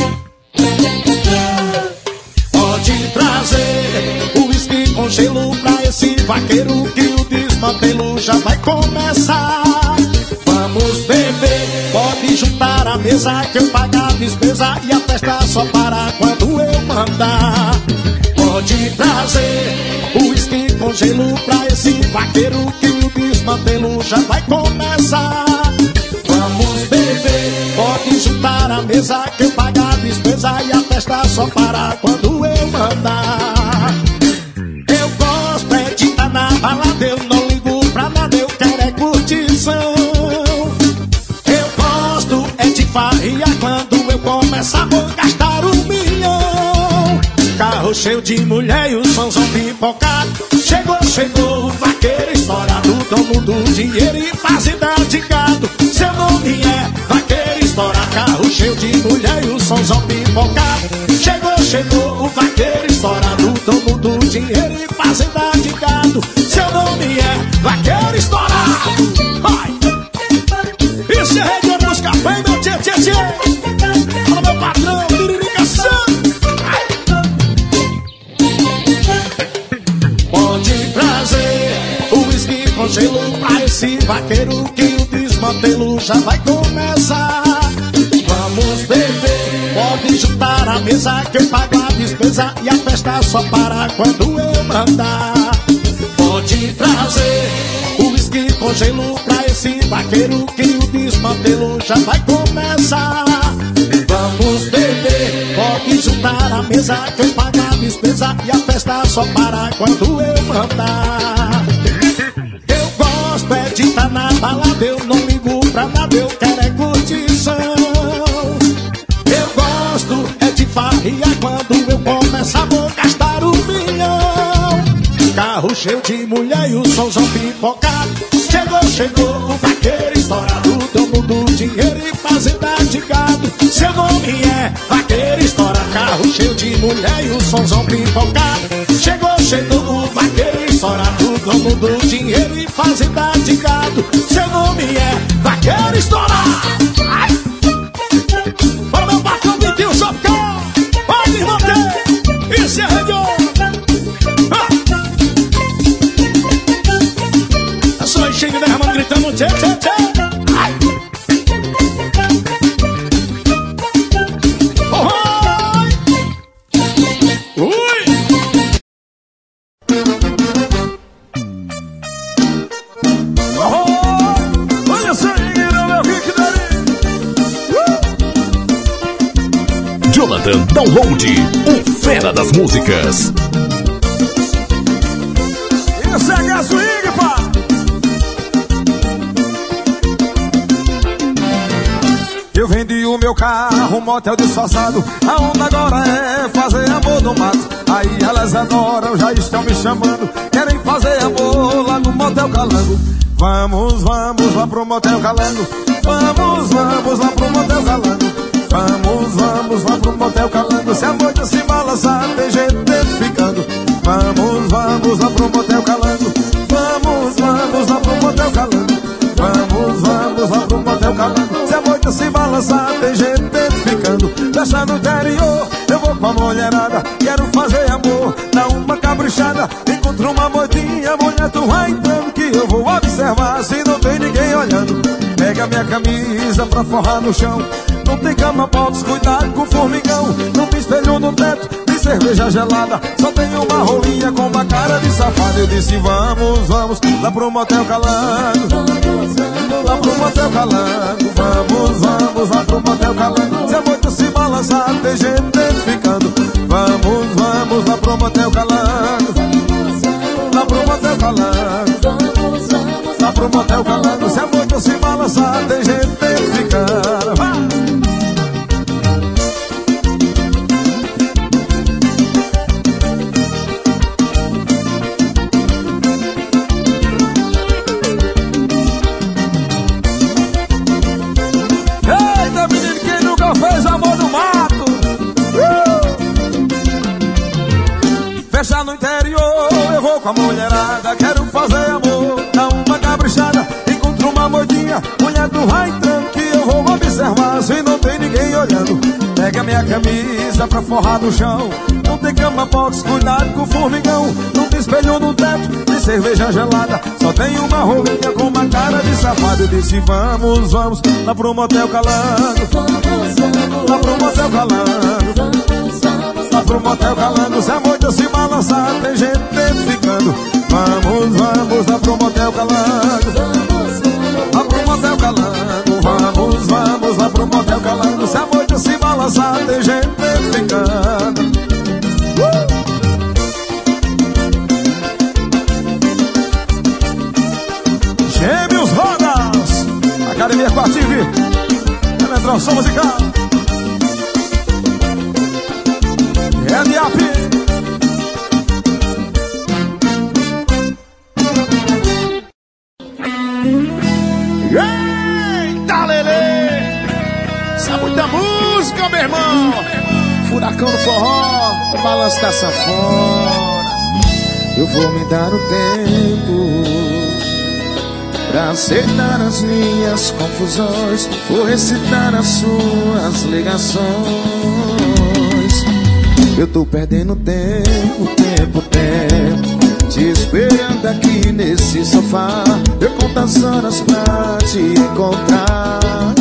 Pode trazer o uísque com gelo pra esse vaqueiro que o desmantelo já vai começar. Vamos beber, pode juntar a mesa que eu pago a despesa e a festa só para quando eu mandar. Pode trazer o uísque com gelo pra esse vaqueiro que o desmantelo já vai começar. Vamos beber, pode juntar a mesa que eu pago a despesa e a festa só para quando eu mandar. Eu gosto é de estar na balada, eu não ligo pra nada, eu quero é curtição. Eu gosto é de farria, quando eu começar vou gastar um milhão. Carro cheio de mulher e o somzão pipocado. Chegou, chegou o vaqueiro estourado, dono do dinheiro e fazenda de gado. Seu nome é Vaqueiro Estourado. Carro cheio de mulher e o somzão pipocado. Chegou, chegou o vaqueiro estourado, dono do dinheiro e fazenda de gado. Seu nome é Vaqueiro Estourado. Vai! desmantelo já vai começar. Vamos beber, pode juntar a mesa que eu pago a despesa e a festa só para quando eu mandar. Pode trazer o whisky com gelo pra esse vaqueiro que o desmantelo já vai começar. Vamos beber, pode juntar a mesa que eu pago a despesa e a festa só para quando eu mandar. Eu gosto é de estar na balada, eu não ligo pra nada, eu quero é curtição. Eu gosto é de farriar, quando eu começar vou gastar um milhão. Carro cheio de mulher e o somzão pipocado. Chegou, chegou o vaqueiro estourado, dono do dinheiro e fazenda de gado. Seu nome é vaqueiro estoura, carro cheio de mulher e o somzão pipocado. Chegou, chegou o vaqueiro estourado, dono do dinheiro e fazenda de gado. Seu nome é vaqueiro estourado. Ai! Para meu patrão Vitinho Chocão, pode manter e se arregiou. A sua enchente da irmã gritando tchê, tchê, tchê. Ai! Jonathan Download, o fera das músicas. Isso é gasolina, pá! Eu vendi o meu carro, um motel disfarçado. A onda agora é fazer amor no mato. Aí elas adoram, já estão me chamando. Querem fazer amor lá no motel Calango. Vamos, vamos lá pro motel Calango. Vamos, vamos lá pro motel Calango. Vamos, vamos lá pro motel Calango. Se a noite se balançar, tem gente identificando. Vamos, vamos lá pro motel Calango. Vamos, vamos lá pro motel Calango. Vamos, vamos lá pro motel Calango. Se a noite se balançar, tem gente identificando. Deixa no interior, eu vou com a mulherada. Quero fazer amor, dá uma caprichada. Encontro uma moitinha, mulher, tu vai entrando que eu vou observar se não tem ninguém olhando. Pega minha camisa pra forrar no chão. Não tem cama box, cuidado com o formigão. Não tem espelho no teto, tem cerveja gelada. Só tem uma rolinha com uma cara de safado. Eu disse vamos, vamos, lá pro motel Calango. Lá pro motel Calango. Vamos, vamos, lá pro motel Calango. Se a moita se balançar, tem gente identificando. Vamos, vamos, lá pro motel Calango. Lá pro motel Calango. Lá pro motel Calango. Se a moita se balançar, tem gente identificando. Vai! Fez amor no mato, uh! Fecha no interior, eu vou com a mulherada. Quero fazer amor, dá uma caprichada. Encontro uma moidinha, mulher do vai entrando que eu vou observar se não tem ninguém olhando. Pega minha camisa pra forrar no chão. Não tem cama box, cuidado com o formigão. Não tem espelho no teto, tem cerveja gelada. Só tem uma rolinha com uma cara de safado. Eu disse vamos, vamos, lá pro motel Calango. Lá pro motel Calango. Lá pro motel Calango. Se a moita se balançar, tem gente identificando. Vamos, vamos, lá pro motel Calango. Lá pro motel Calango. Vamos, vamos, lá pro motel Calango. Se a moita se balançar, tem gente identificando. Gêmeos Rodas, Academia Quartive, Eletroação Musical, é D A P. Eita, Lelê! Sabe muita música, meu irmão? Furacão do forró, o balanço da sanfona. Eu vou me dar o tempo pra aceitar as minhas confusões. Vou recitar as suas ligações. Eu tô perdendo tempo, tempo, tempo, te esperando aqui nesse sofá. Eu conto as horas pra te encontrar.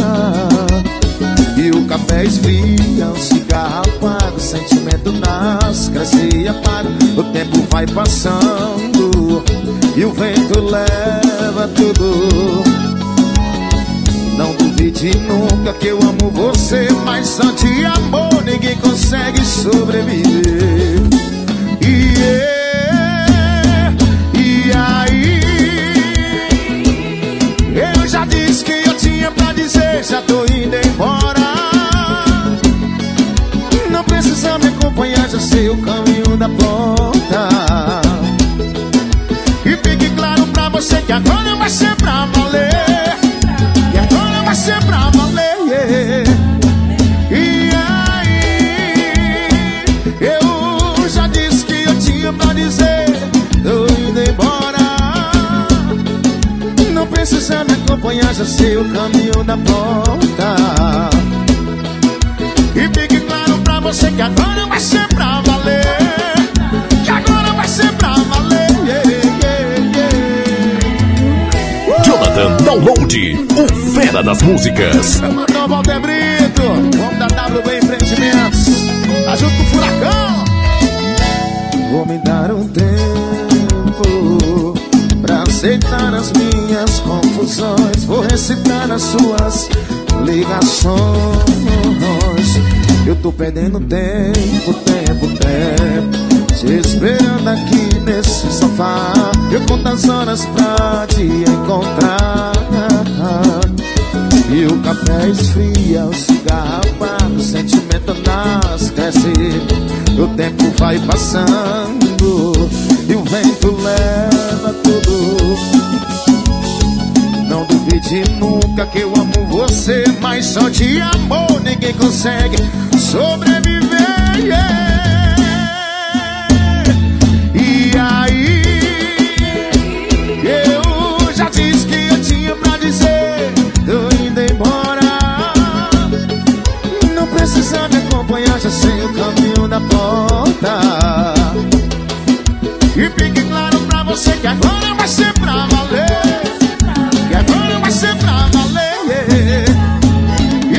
E o café esfria, o cigarro apaga, o sentimento nasce, cresce e apaga. O tempo vai passando e o vento leva tudo. Não duvide nunca que eu amo você, mas só de amor ninguém consegue sobreviver. E, yeah, e aí, eu já disse que eu tinha pra dizer, já tô indo embora. Não precisa me acompanhar, já sei o caminho da porta. E fique claro pra você que agora vai ser pra valer. E agora vai ser pra valer, yeah. E aí, eu já disse que eu tinha pra dizer, tô indo embora. Não precisa me acompanhar, já sei o caminho da porta. E fique claro pra você que agora vai ser pra valer. Que agora vai ser pra valer, yeah, yeah, yeah. Jonathan Download, o fera das músicas. Mandou Walter Brito, vamos da W B Empreendimentos. Tá junto com o Furacão. Vou me dar um tempo pra aceitar as minhas confusões. Vou recitar as suas ligações. Eu tô perdendo tempo, tempo, tempo, te esperando aqui nesse sofá. Eu conto as horas pra te encontrar. E o café esfria, o cigarro apaga, o sentimento nasce, cresce. O tempo vai passando e o vento leva tudo. Não duvide nunca que eu amo você, mas só de amor ninguém consegue sobreviver, yeah. E aí, eu já disse que eu tinha pra dizer, tô indo embora. Não precisa me acompanhar, já sei o caminho da porta. E fique claro pra você que agora vai ser pra valer. Que agora vai ser pra valer, yeah. E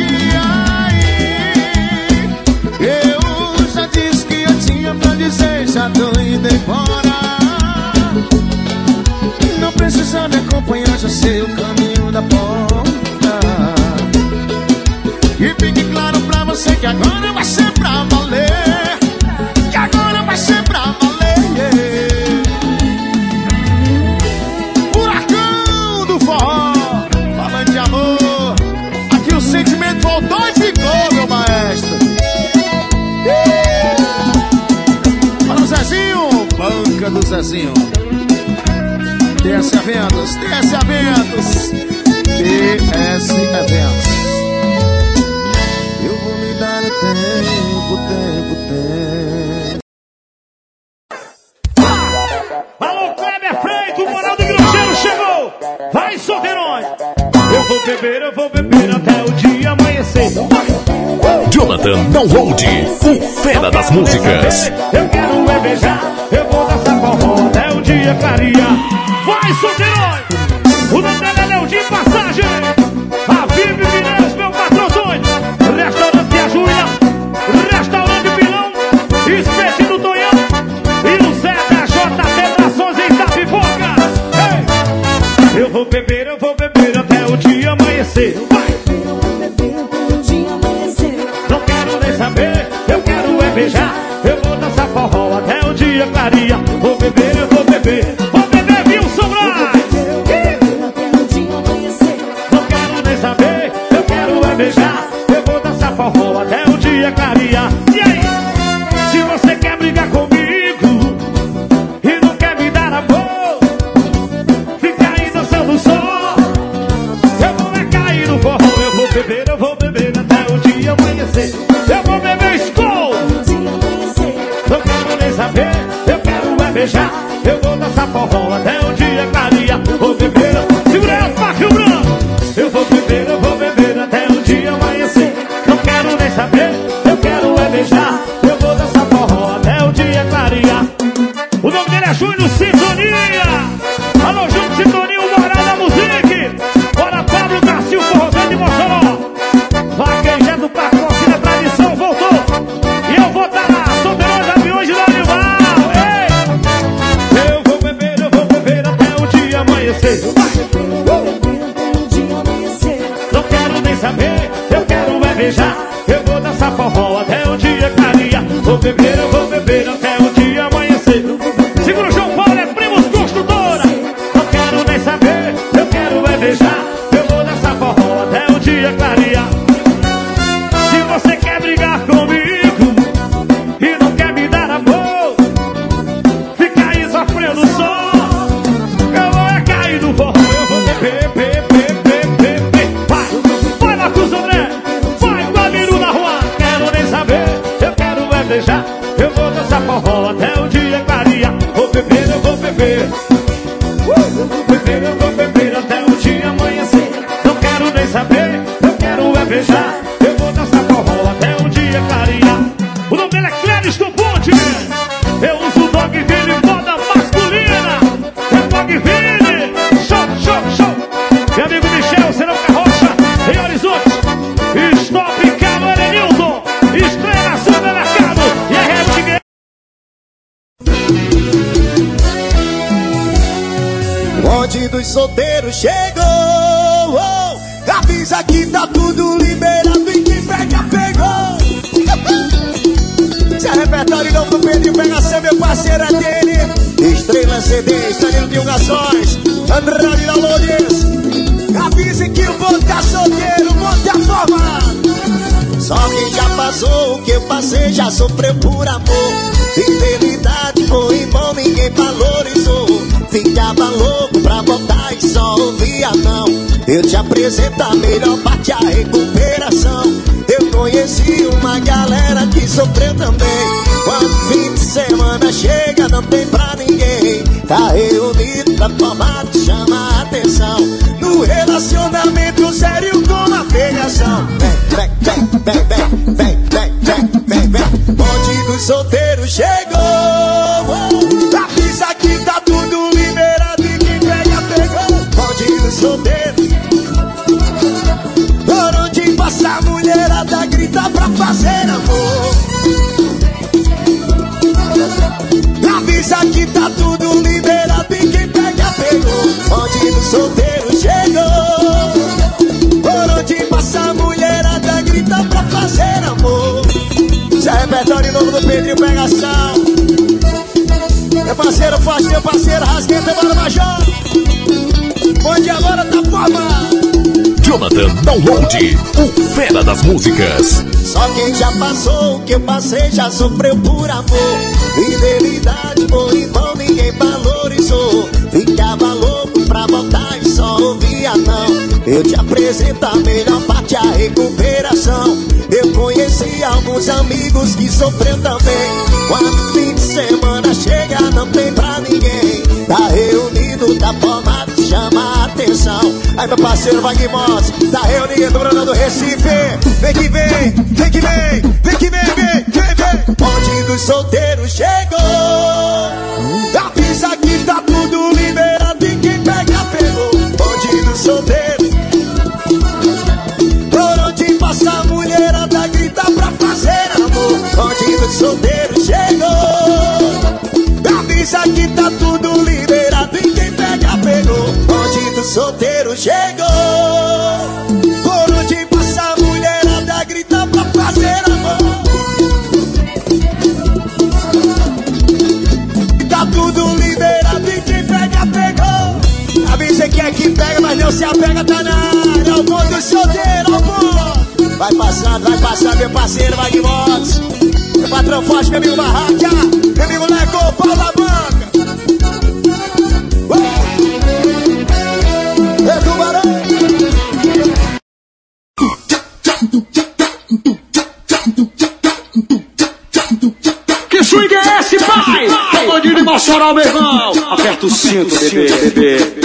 aí, eu já disse que eu tinha pra dizer, já tô indo embora. Não precisa me acompanhar, já sei o caminho da porta. E fique claro pra você que agora vai ser pra valer. Que agora vai ser pra valer, yeah. Furacão do forró, falando de amor, aqui o sentimento voltou e ficou, meu maestro. Para o Zezinho, banca do Zezinho. T S Eventos, T S Eventos, T S Eventos. Eu vou me dar o tempo, tempo, tempo. Alô, Kleber Freito, o Moral do Grangeiro chegou. Vai, solteirões. Eu vou beber, eu vou beber até o dia amanhecer. Jonathan Download, o fera das músicas. Eu quero é beijar, eu vou dançar forró até o dia clarear. Vai, solteirões. O nome dela é Léo de Passagem. A Vive Pneus, meu patrocínio. Restaurante A Júlia, Restaurante Pilão, Espeto do Tonhão e o Zé da J T Trações em Itapipoca. Ei! Eu vou beber, eu vou beber até o dia amanhecer. Vai! Não quero nem saber, eu quero é beijar. Eu vou dançar forró até o dia clarear. Vou beber, eu vou beber. Vou beber, viu, Sobrais? Não quero nem saber, eu quero é beijar. Eu vou dançar forró até o dia clarear. E aí? Se você quer brigar comigo e não quer me dar amor, fica aí dançando só. Eu vou é cair no forró. Eu vou beber, eu vou beber até o dia amanhecer. Eu vou beber Skol. Não quero nem saber, eu quero é beijar. Eu vou dançar forró até o dia clarear. Vou beber, segura ela pra Rio Branco. Eu vou beber, eu vou beber até o dia amanhecer. Não quero nem saber, eu quero é beijar. Eu vou dançar forró até o dia clarear. O nome dele é Júnior Sintonia. Alô, Júnior Sintonia, o Moral da Música. nem saber, eu quero é beijar. Eu vou dançar forró até o dia clarear. Vou beber, eu vou beber até o dia amanhecer. Segura o João Paulo, é Primos Construtora. Não quero nem saber, eu quero é beijar. Eu vou dançar forró até o dia clarear. Se você quer brigar comigo e não quer me dar amor, fica aí sofrendo só. Eu vou é cair no forró. Eu vou beber, beber, beber, beber. Vai, vai Marcos André. Vai, Guamiru na rua. Quero nem saber, eu quero é beijar. Eu vou dançar forró até o dia clarear. Vou beber, eu vou beber. Uh, vou beber, eu vou beber até o dia amanhecer. Não quero nem saber, eu quero é beijar. Eu vou dançar forró até o dia clarear. O nome dele é Clériston Ponte. Eu uso o Dog Vini, moda masculina. É Dog Vini. Show, show, show. Meu amigo Michel, Serão Carrocha, em Horizonte. Stop, Cabo, Elenilton. Estrela, Supermercado. E a Rede Bonde dos solteiros chegou, oh, avisa que tá tudo liberado e quem pega, pegou. Se é repertório novo do Pedro, pega ser meu parceiro é dele. Estrela C D, Estrela Divulgações, Andrade Valores. Avise que o bonde tá solteiro, o bonde tá formado. Só quem já passou o que eu passei já sofreu por amor. Fidelidade foi irmão, ninguém valorizou. Ficava louco pra botar e só ouvia não. Eu te apresento a melhor parte, a recuperação. Eu conheci uma galera que sofreu também. Quando fim de semana chega não tem pra ninguém. Tá reunido pra tomar, chama a atenção. No relacionamento sério com a pegação. Vem, vem, vem, vem, vem, vem, vem, vem, vem. Bonde dos solteiros chegou. Avisa que tá tudo liberado e quem pega, pegou. Bonde dos solteiros. Por onde passa a mulherada grita pra fazer amor. Avisa que tá tudo liberado e quem pega, pegou. Bonde dos solteiros chegou. Por onde passa a mulherada grita pra fazer amor. Isso é repertório novo do Pedrinho Pegação. Meu parceiro forte, meu parceiro rasgueta, bora Major. Onde agora tá formado. Jonathan Download, o fera das músicas. Só quem já passou o que eu passei já sofreu por amor. Fidelidade por irmão, ninguém valorizou. Ficava louco pra voltar e só ouvia não. Eu te apresento a melhor parte, a recuperação. Eu conheci alguns amigos que sofreram também. Quando fim de semana chega não tem pra ninguém. Tá reunido, tá formado, chama a atenção. Aí meu parceiro Wagner Moss, tá reunido, Bruno do Recife. Vem que vem, vem que vem, vem que vem, vem, vem, vem. Bonde dos solteiros chegou. Avisa que tá tudo liberado e quem pega, pegou. Bonde dos solteiros. Por onde passa a mulherada grita pra fazer amor. Bonde dos solteiros chegou. Avisa que tá tudo liberado e quem pega, pegou. Bonde dos solteiros chegou. Por onde passa a mulherada grita pra fazer amor. Tá tudo liberado e quem pega, pegou. Avisa que é que pega, mas não se apega, tá na área. O bonde dos solteiros, o bonde. Vai passando, vai passando, meu parceiro Wagner Moss. Meu patrão forte, meu amigo Barraca. Meu amigo Leco, pau da banca. É tubarão. Que swing é esse, pai? Bandinho de Mossoró, meu irmão. Aperta o cinto, bebê, bebê.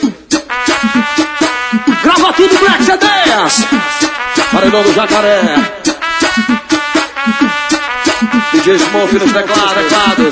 Grava tudo, Black C Ds. Paredão do Jacaré. D J Smurf nos teclados.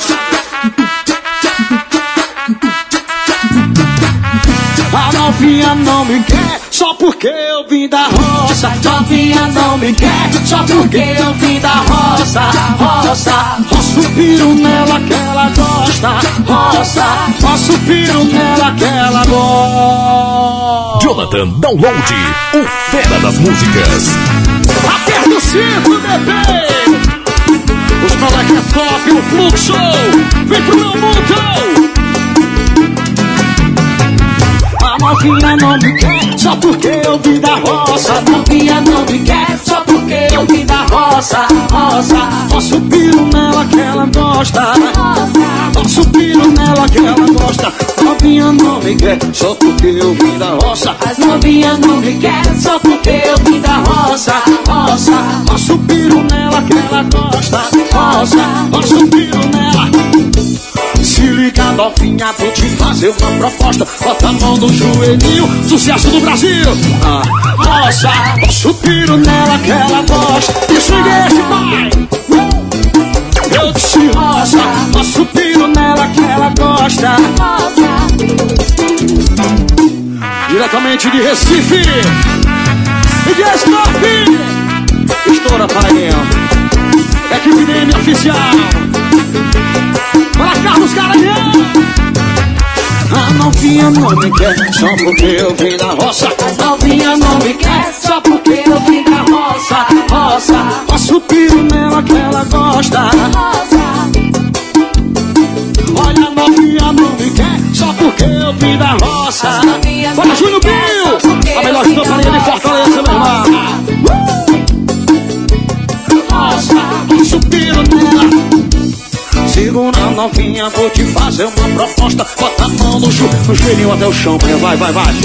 A novinha não me quer só porque eu vim da roça. A novinha não me quer só porque eu vim da roça. Roça, roça. Posso piro nela que ela gosta. Roça, posso piro nela que ela gosta. Jonathan Download, o fera das músicas. Aperta o cinto, bebê. Os moleque é top, o fluxo. Vem pro meu mundo. A novinha não me quer só porque eu vim da roça. A novinha não me quer só porque eu vim da roça. Roça, posso piro nela que ela gosta. Roça, posso piro nela que ela gosta. Novinha não me quer só porque eu vim da roça. As novinhas não me querem só porque eu vim da roça. Roça, posso piro nela que ela gosta. Roça, posso piro nela. Se liga, novinha, vou te fazer uma proposta. Bota a mão no joelhinho, sucesso do Brasil. Ah, roça, posso piro nela que ela gosta. E swing é esse, pai. Eu disse roça, posso piro nela que ela gosta. Diretamente de Recife, e de Stop, estoura para ele. Equipe D M oficial. Para Carlos Garanhão. A novinha não me quer só porque eu vim da roça. As novinhas não me quer só porque eu vim da roça. Roça, posso piro nela que ela gosta. Roça, olha, a novinha não me quer só porque eu vim da roça. Olha, Júnior Pio, a melhor estampa de Fortaleza, meu irmão. Roça, posso piro nela. Segura a novinha, vou te fazer uma proposta. Bota a mão no, jo no joelhinho até o chão, vai, vai, vai.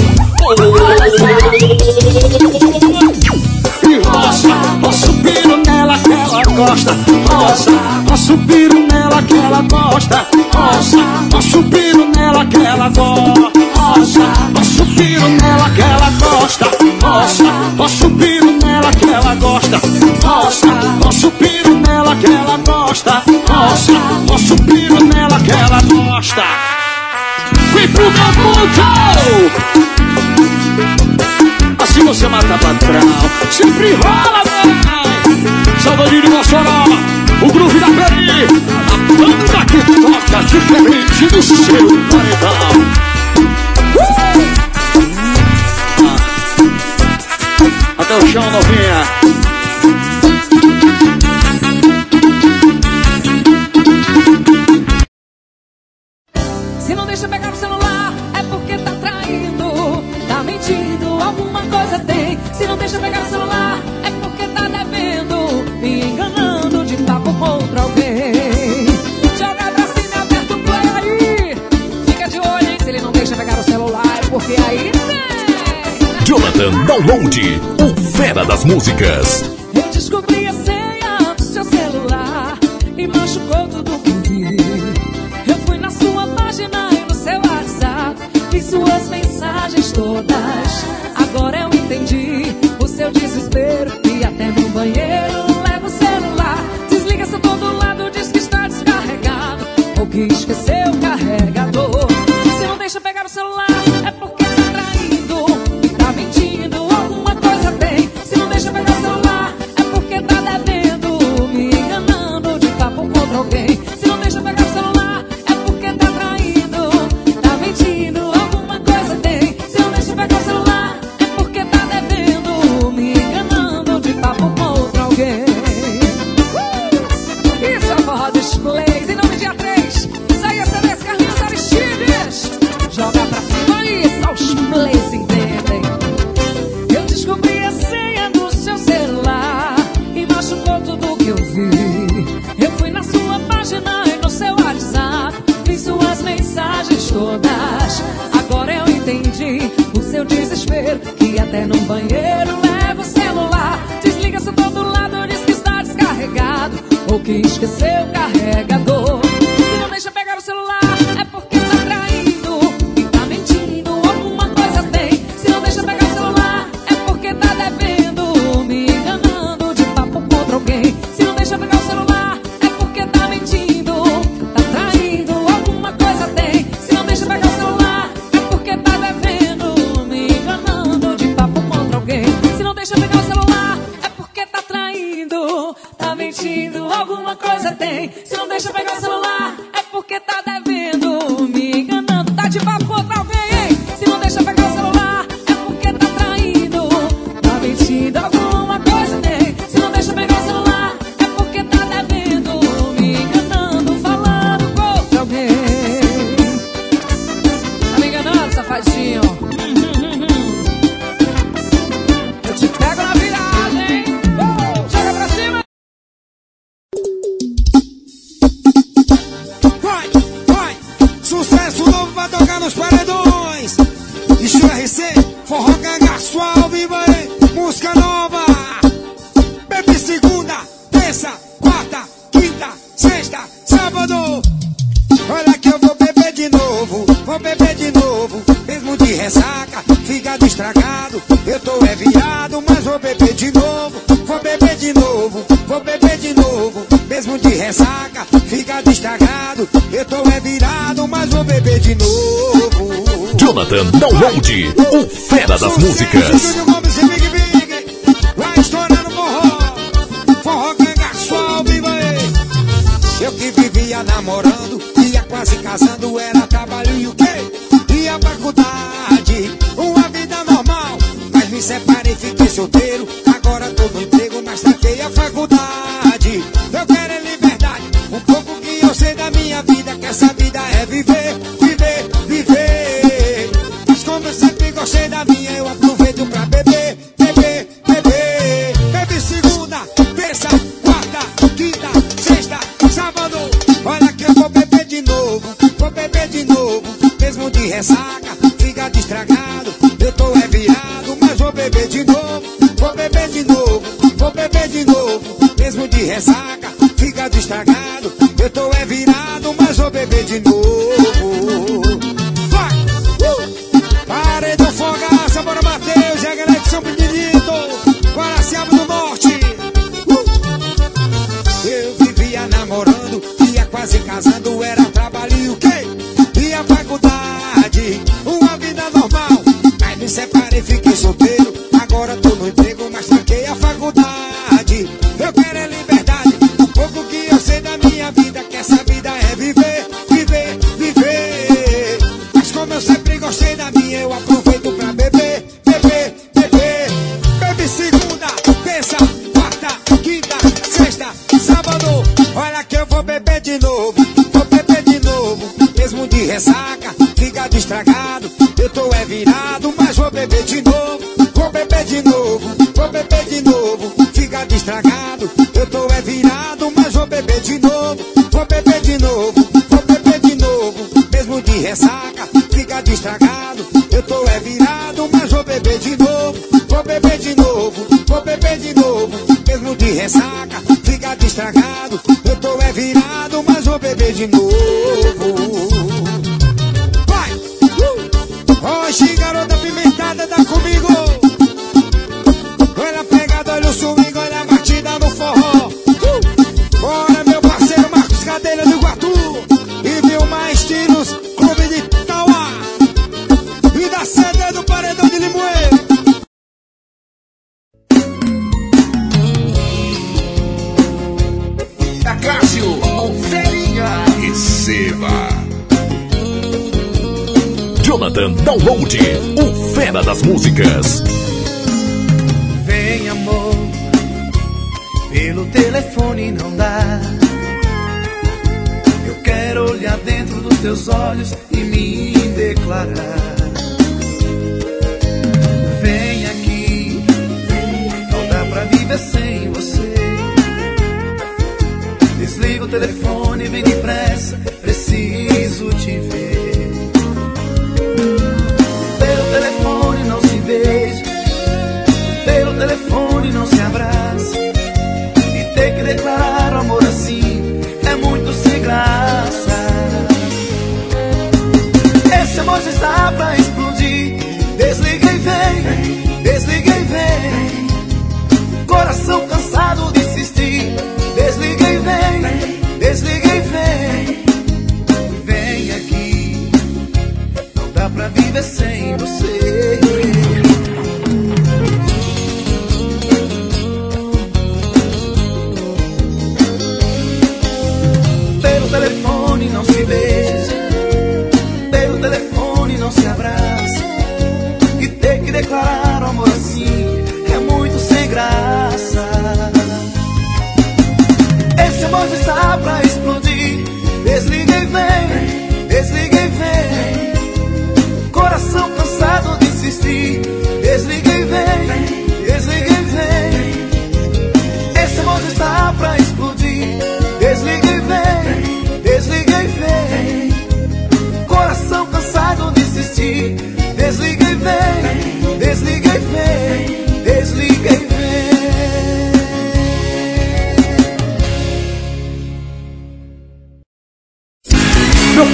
E roça, posso piro nela que ela gosta. Roça, posso piro nela que ela gosta. Roça, posso piro nela que ela gosta. Roça, posso piro nela que ela gosta. Roça, posso piro nela que ela gosta. Roça, posso piro nela que ela gosta. Roça, posso piro nela que ela gosta. Vem pro meu mundo. Assim você mata patrão. Sempre rola, mãe. Salvadinho Mossoró, o groove da Peri. A banda que toca diferente do seu paredão. Até o chão, novinha. se não deixa pegar o celular, é porque tá traindo, tá mentindo, alguma coisa tem. Se não deixa pegar o celular, é porque tá devendo, me enganando de papo com outro alguém. Joga pra cima, aperta o play aí. Fica de olho, hein, se ele não deixa pegar o celular, é porque aí tem. Jonathan Download, o fera das músicas. Eu descobri a senha do seu celular e machucou tudo que vi. Eu fui na sua página e no seu WhatsApp, vi suas mensagens todas. Agora eu entendi o seu desespero e até no banheiro leva o celular. Desliga seu todo lado, diz que está descarregado ou que esqueceu o carregador. Se não deixa pegar o celular, é porque tá traindo, tá mentindo, alguma coisa tem. Se não deixa pegar o celular, é porque tá devendo, me enganando de papo contra alguém. Se não deixa pegar o celular, é porque tá traindo, tá mentindo, alguma coisa tem. Se não deixa pegar o celular, é porque tá devendo, me enganando de papo contra alguém. Uh! Isso é forró dos plays, em nome de A três. Saia C Ds, Carlinhos Aristides. Joga pra cima aí, só os plays entendem. Eu descobri a senha do seu celular e machucou tudo que eu vi. Eu fui na sua página e no seu WhatsApp, vi suas mensagens todas. Agora eu entendi o seu desespero, que até no banheiro leva o celular. Desliga seu todo lado, diz que está descarregado ou que esqueceu o carregador. Se não deixa pegar o celular, é porque tá traindo e tá mentindo, alguma coisa tem. Se não deixa pegar o celular, é porque tá devendo, me enganando de papo contra alguém. Se não deixa pegar o celular, é porque tá mentindo, tá traindo, alguma coisa tem. Se não deixa pegar o celular, é porque tá devendo, me enganando de papo contra alguém. Se não deixa pegar o celular, é porque tá traindo, tá mentindo. mentindo, alguma coisa tem. Se não deixa pegar o celular, é porque tá devendo. Me enganando, tá de papo com outra alguém. Se não deixa pegar o celular, é porque tá traindo. Tá mentindo, alguma coisa tem. Se não deixa pegar o celular, é porque tá devendo. Me enganando, falando com outra alguém. Tá me enganando, safadinho. Eu te pego na viragem. Uh, chega pra cima. Vai, vai, sucesso novo pra tocar nos paredões. Estilo R C, forró cangaço ao vivo aí. Música nova. Bebe segunda, terça, quarta, quinta, sexta, sábado. Olha que eu vou beber de novo, vou beber de novo. Mesmo de ressaca, fígado estragado. Eu tô é virado, mas vou beber de novo. Vou beber de novo, vou beber de novo. Mesmo de ressaca, fígado estragado. Eu tô é virado, mas vou beber de novo. Jonathan Download, o fera das músicas. Júnior Gomes e Big Big, vai estourar no forró. Forró cangaço ao vivo aí. Eu que vivia namorando, ia quase casando, era trabalho e o quê? Ia pra faculdade, uma vida normal. Mas me separei, fiquei solteiro, agora tô no emprego, mas tranquei a faculdade. Eu quero é liberdade, um pouco que eu sei da minha vida, que essa vida é viver, viver, viver. Mas como eu sempre gostei da minha, eu aproveito pra beber, beber, beber. Bebe segunda, terça, quarta, quinta, sexta, sábado. Olha que eu vou beber de novo, vou beber de novo. Mesmo de ressaca, fígado estragado. Eu tô é virado, mas vou beber de novo. Vou beber de novo, vou beber de novo. Mesmo de ressaca, fígado estragado. Eu tô é virado, mas vou beber de novo. Vai! Uh! Paredão Fogaça, bora Matheus e a galera de São Benedito, Guaraciaba do Norte. Uh! Eu vivia namorando, ia quase casando, era trabalho e o quê? Ia faculdade, uma vida normal. Mas me separei, fiquei solteiro, agora tô no emprego, mas tranquei a faculdade. Eu quero é liberdade, um pouco que eu sei da minha vida, que essa vida é viver, viver, viver. Mas como eu sempre gostei da minha, eu aproveito pra beber, beber, beber. Bebe segunda, terça, quarta, quinta, sexta, sábado. Olha que eu vou beber de novo, vou beber de novo. Mesmo de ressaca, fígado estragado. Eu tô é virado, mas vou beber de novo. Vou beber de novo, vou beber de novo. Fígado estragado. Eu tô é virado, mas vou beber de novo. Vou beber de novo, vou beber de novo. Mesmo de ressaca, fígado estragado. Eu tô é virado, mas vou beber de novo. Vou beber de novo, vou beber de novo. Mesmo de ressaca, fígado estragado. Eu tô é virado, mas vou beber de novo. Vai! Uh! Hoje, garota pimentada, tá comigo. Olha a pegada, olha o swing, olha a batida no forró. Uh! Bora, meu parceiro Marcos Cadeira do Iguatu. E viu mais tiros, clube de Tauá. E da sede do Paredão de Limoeiro. Da Cássio, Ferinha. Receba. Jonathan Download, o fera das músicas. Vem, amor, pelo telefone não dá. Eu quero olhar dentro dos teus olhos e me declarar. Vem aqui, não dá pra viver sem você. Desliga o telefone, vem depressa, preciso te ver. Pelo telefone não se beija, pelo telefone não se abraça. E ter que declarar o amor assim é muito sem graça. Esse amor já está pra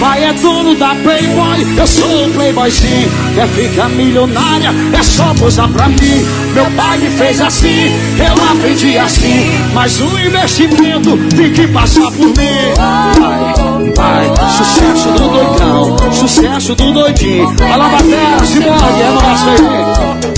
pai é dono da Playboy, eu sou o Playboy sim. Quer ficar milionária, é só posar pra mim. Meu pai me fez assim, eu aprendi assim. Mas o investimento tem que passar por mim. Pai, pai, sucesso do doidão, sucesso do doidinho. Vai lá, Baté, Simone, é nosso aí.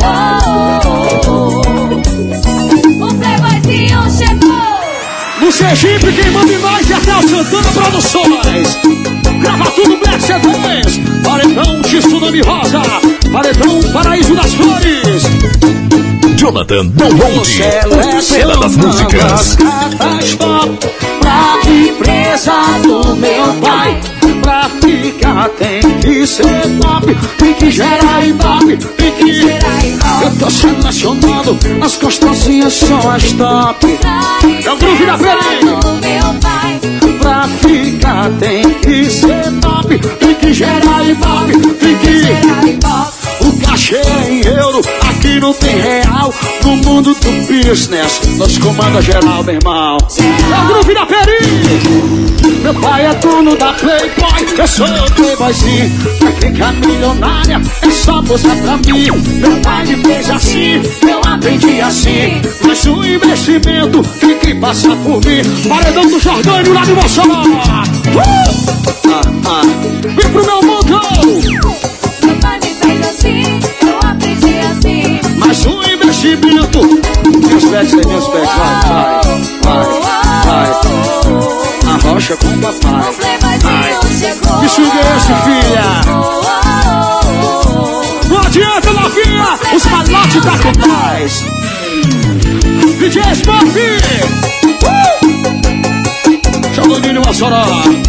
O Playboyzinho chegou. No Sergipe, quem manda em nós é até o Santana Produções. Grava tudo, Black C Ds. Paredão de Tsunami Rosa. Paredão Paraíso das Flores. Jonathan Dolmonte, o Fera das Músicas. Pra empresa do meu pai, pra ficar tem que ser top, tem que gerar ibope, tem que gerar ibope. Eu tô selecionando, as gostosinhas são as top. É o groove da Fera. Pra ficar tem que ser top, tem que gerar ibope, tem que gerar ibope. O cachê é em euro, aqui não tem real. No mundo do business, nós comanda geral, meu irmão. É o groove da Peri. Meu pai é dono da Playboy, eu sou o Playboyzinho. Pra ficar milionária, é só posar pra mim. Meu pai me fez assim, eu aprendi assim. Mas o investimento tem que passar por mim. Paredão do Jordânio lá de Mossoró. Uh! Ah, ah. Vem pro meu mundo. Meu pai me fez assim, eu aprendi assim. Mas o investimento. Meus pés, meus pés, vai, vai, vai, vai. A rocha com o papai. O Playboyzinho chegou. Que swing é esse, filha? Não adianta, novinha. Os malotes da Copaz. D J Smoke. Uh! Chagodinho Mossoró.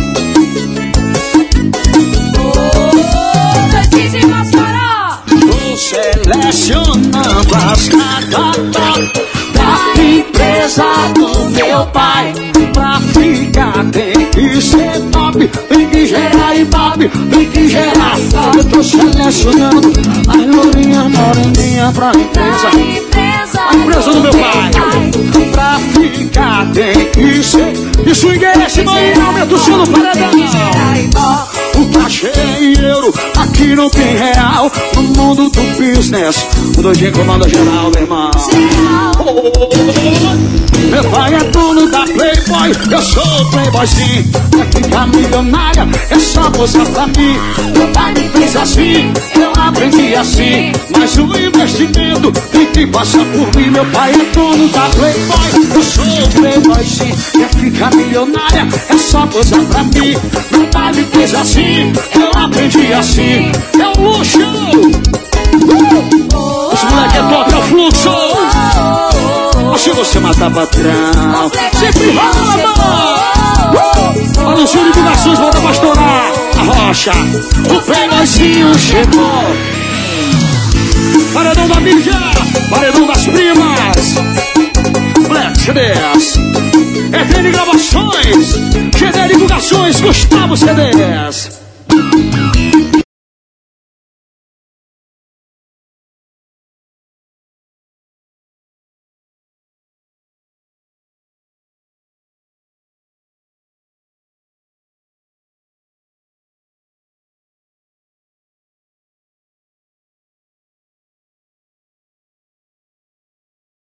D J Mossoró. Tô selecionando as cartas da empresa do meu pai. Pra ficar tem que ser top, tem que gerar ibope, tem que gerar. Eu tô selecionando as lourinhas moreninhas pra empresa, a empresa do meu pai. Pra ficar tem que ser. E swing é esse, mãe, aumenta o som no paredão. O cachê em euro, aqui não tem real. No mundo do business, o doidinho comanda geral, meu irmão. Meu pai é dono da Playboy, eu sou o Playboyzinho. Pra ficar milionária, é só posar pra mim. Meu pai me fez assim, eu aprendi assim. Mas o investimento tem que passar por mim. Meu pai é dono da Playboy, eu sou o Playboyzinho. Quer ficar milionária, é só posar pra mim. Meu pai me fez assim, eu aprendi assim. É o luxo. Uh! Esse moleque é top, é o fluxo. Se você matar patrão, sempre rola, mano. Olha o som de divulgações, volta pra estourar a rocha. O Playboyzinho chegou. Paredão da mídia, paredão das primas. Black C Ds, E T N Gravações, G D Divulgações, Gustavo C Ds.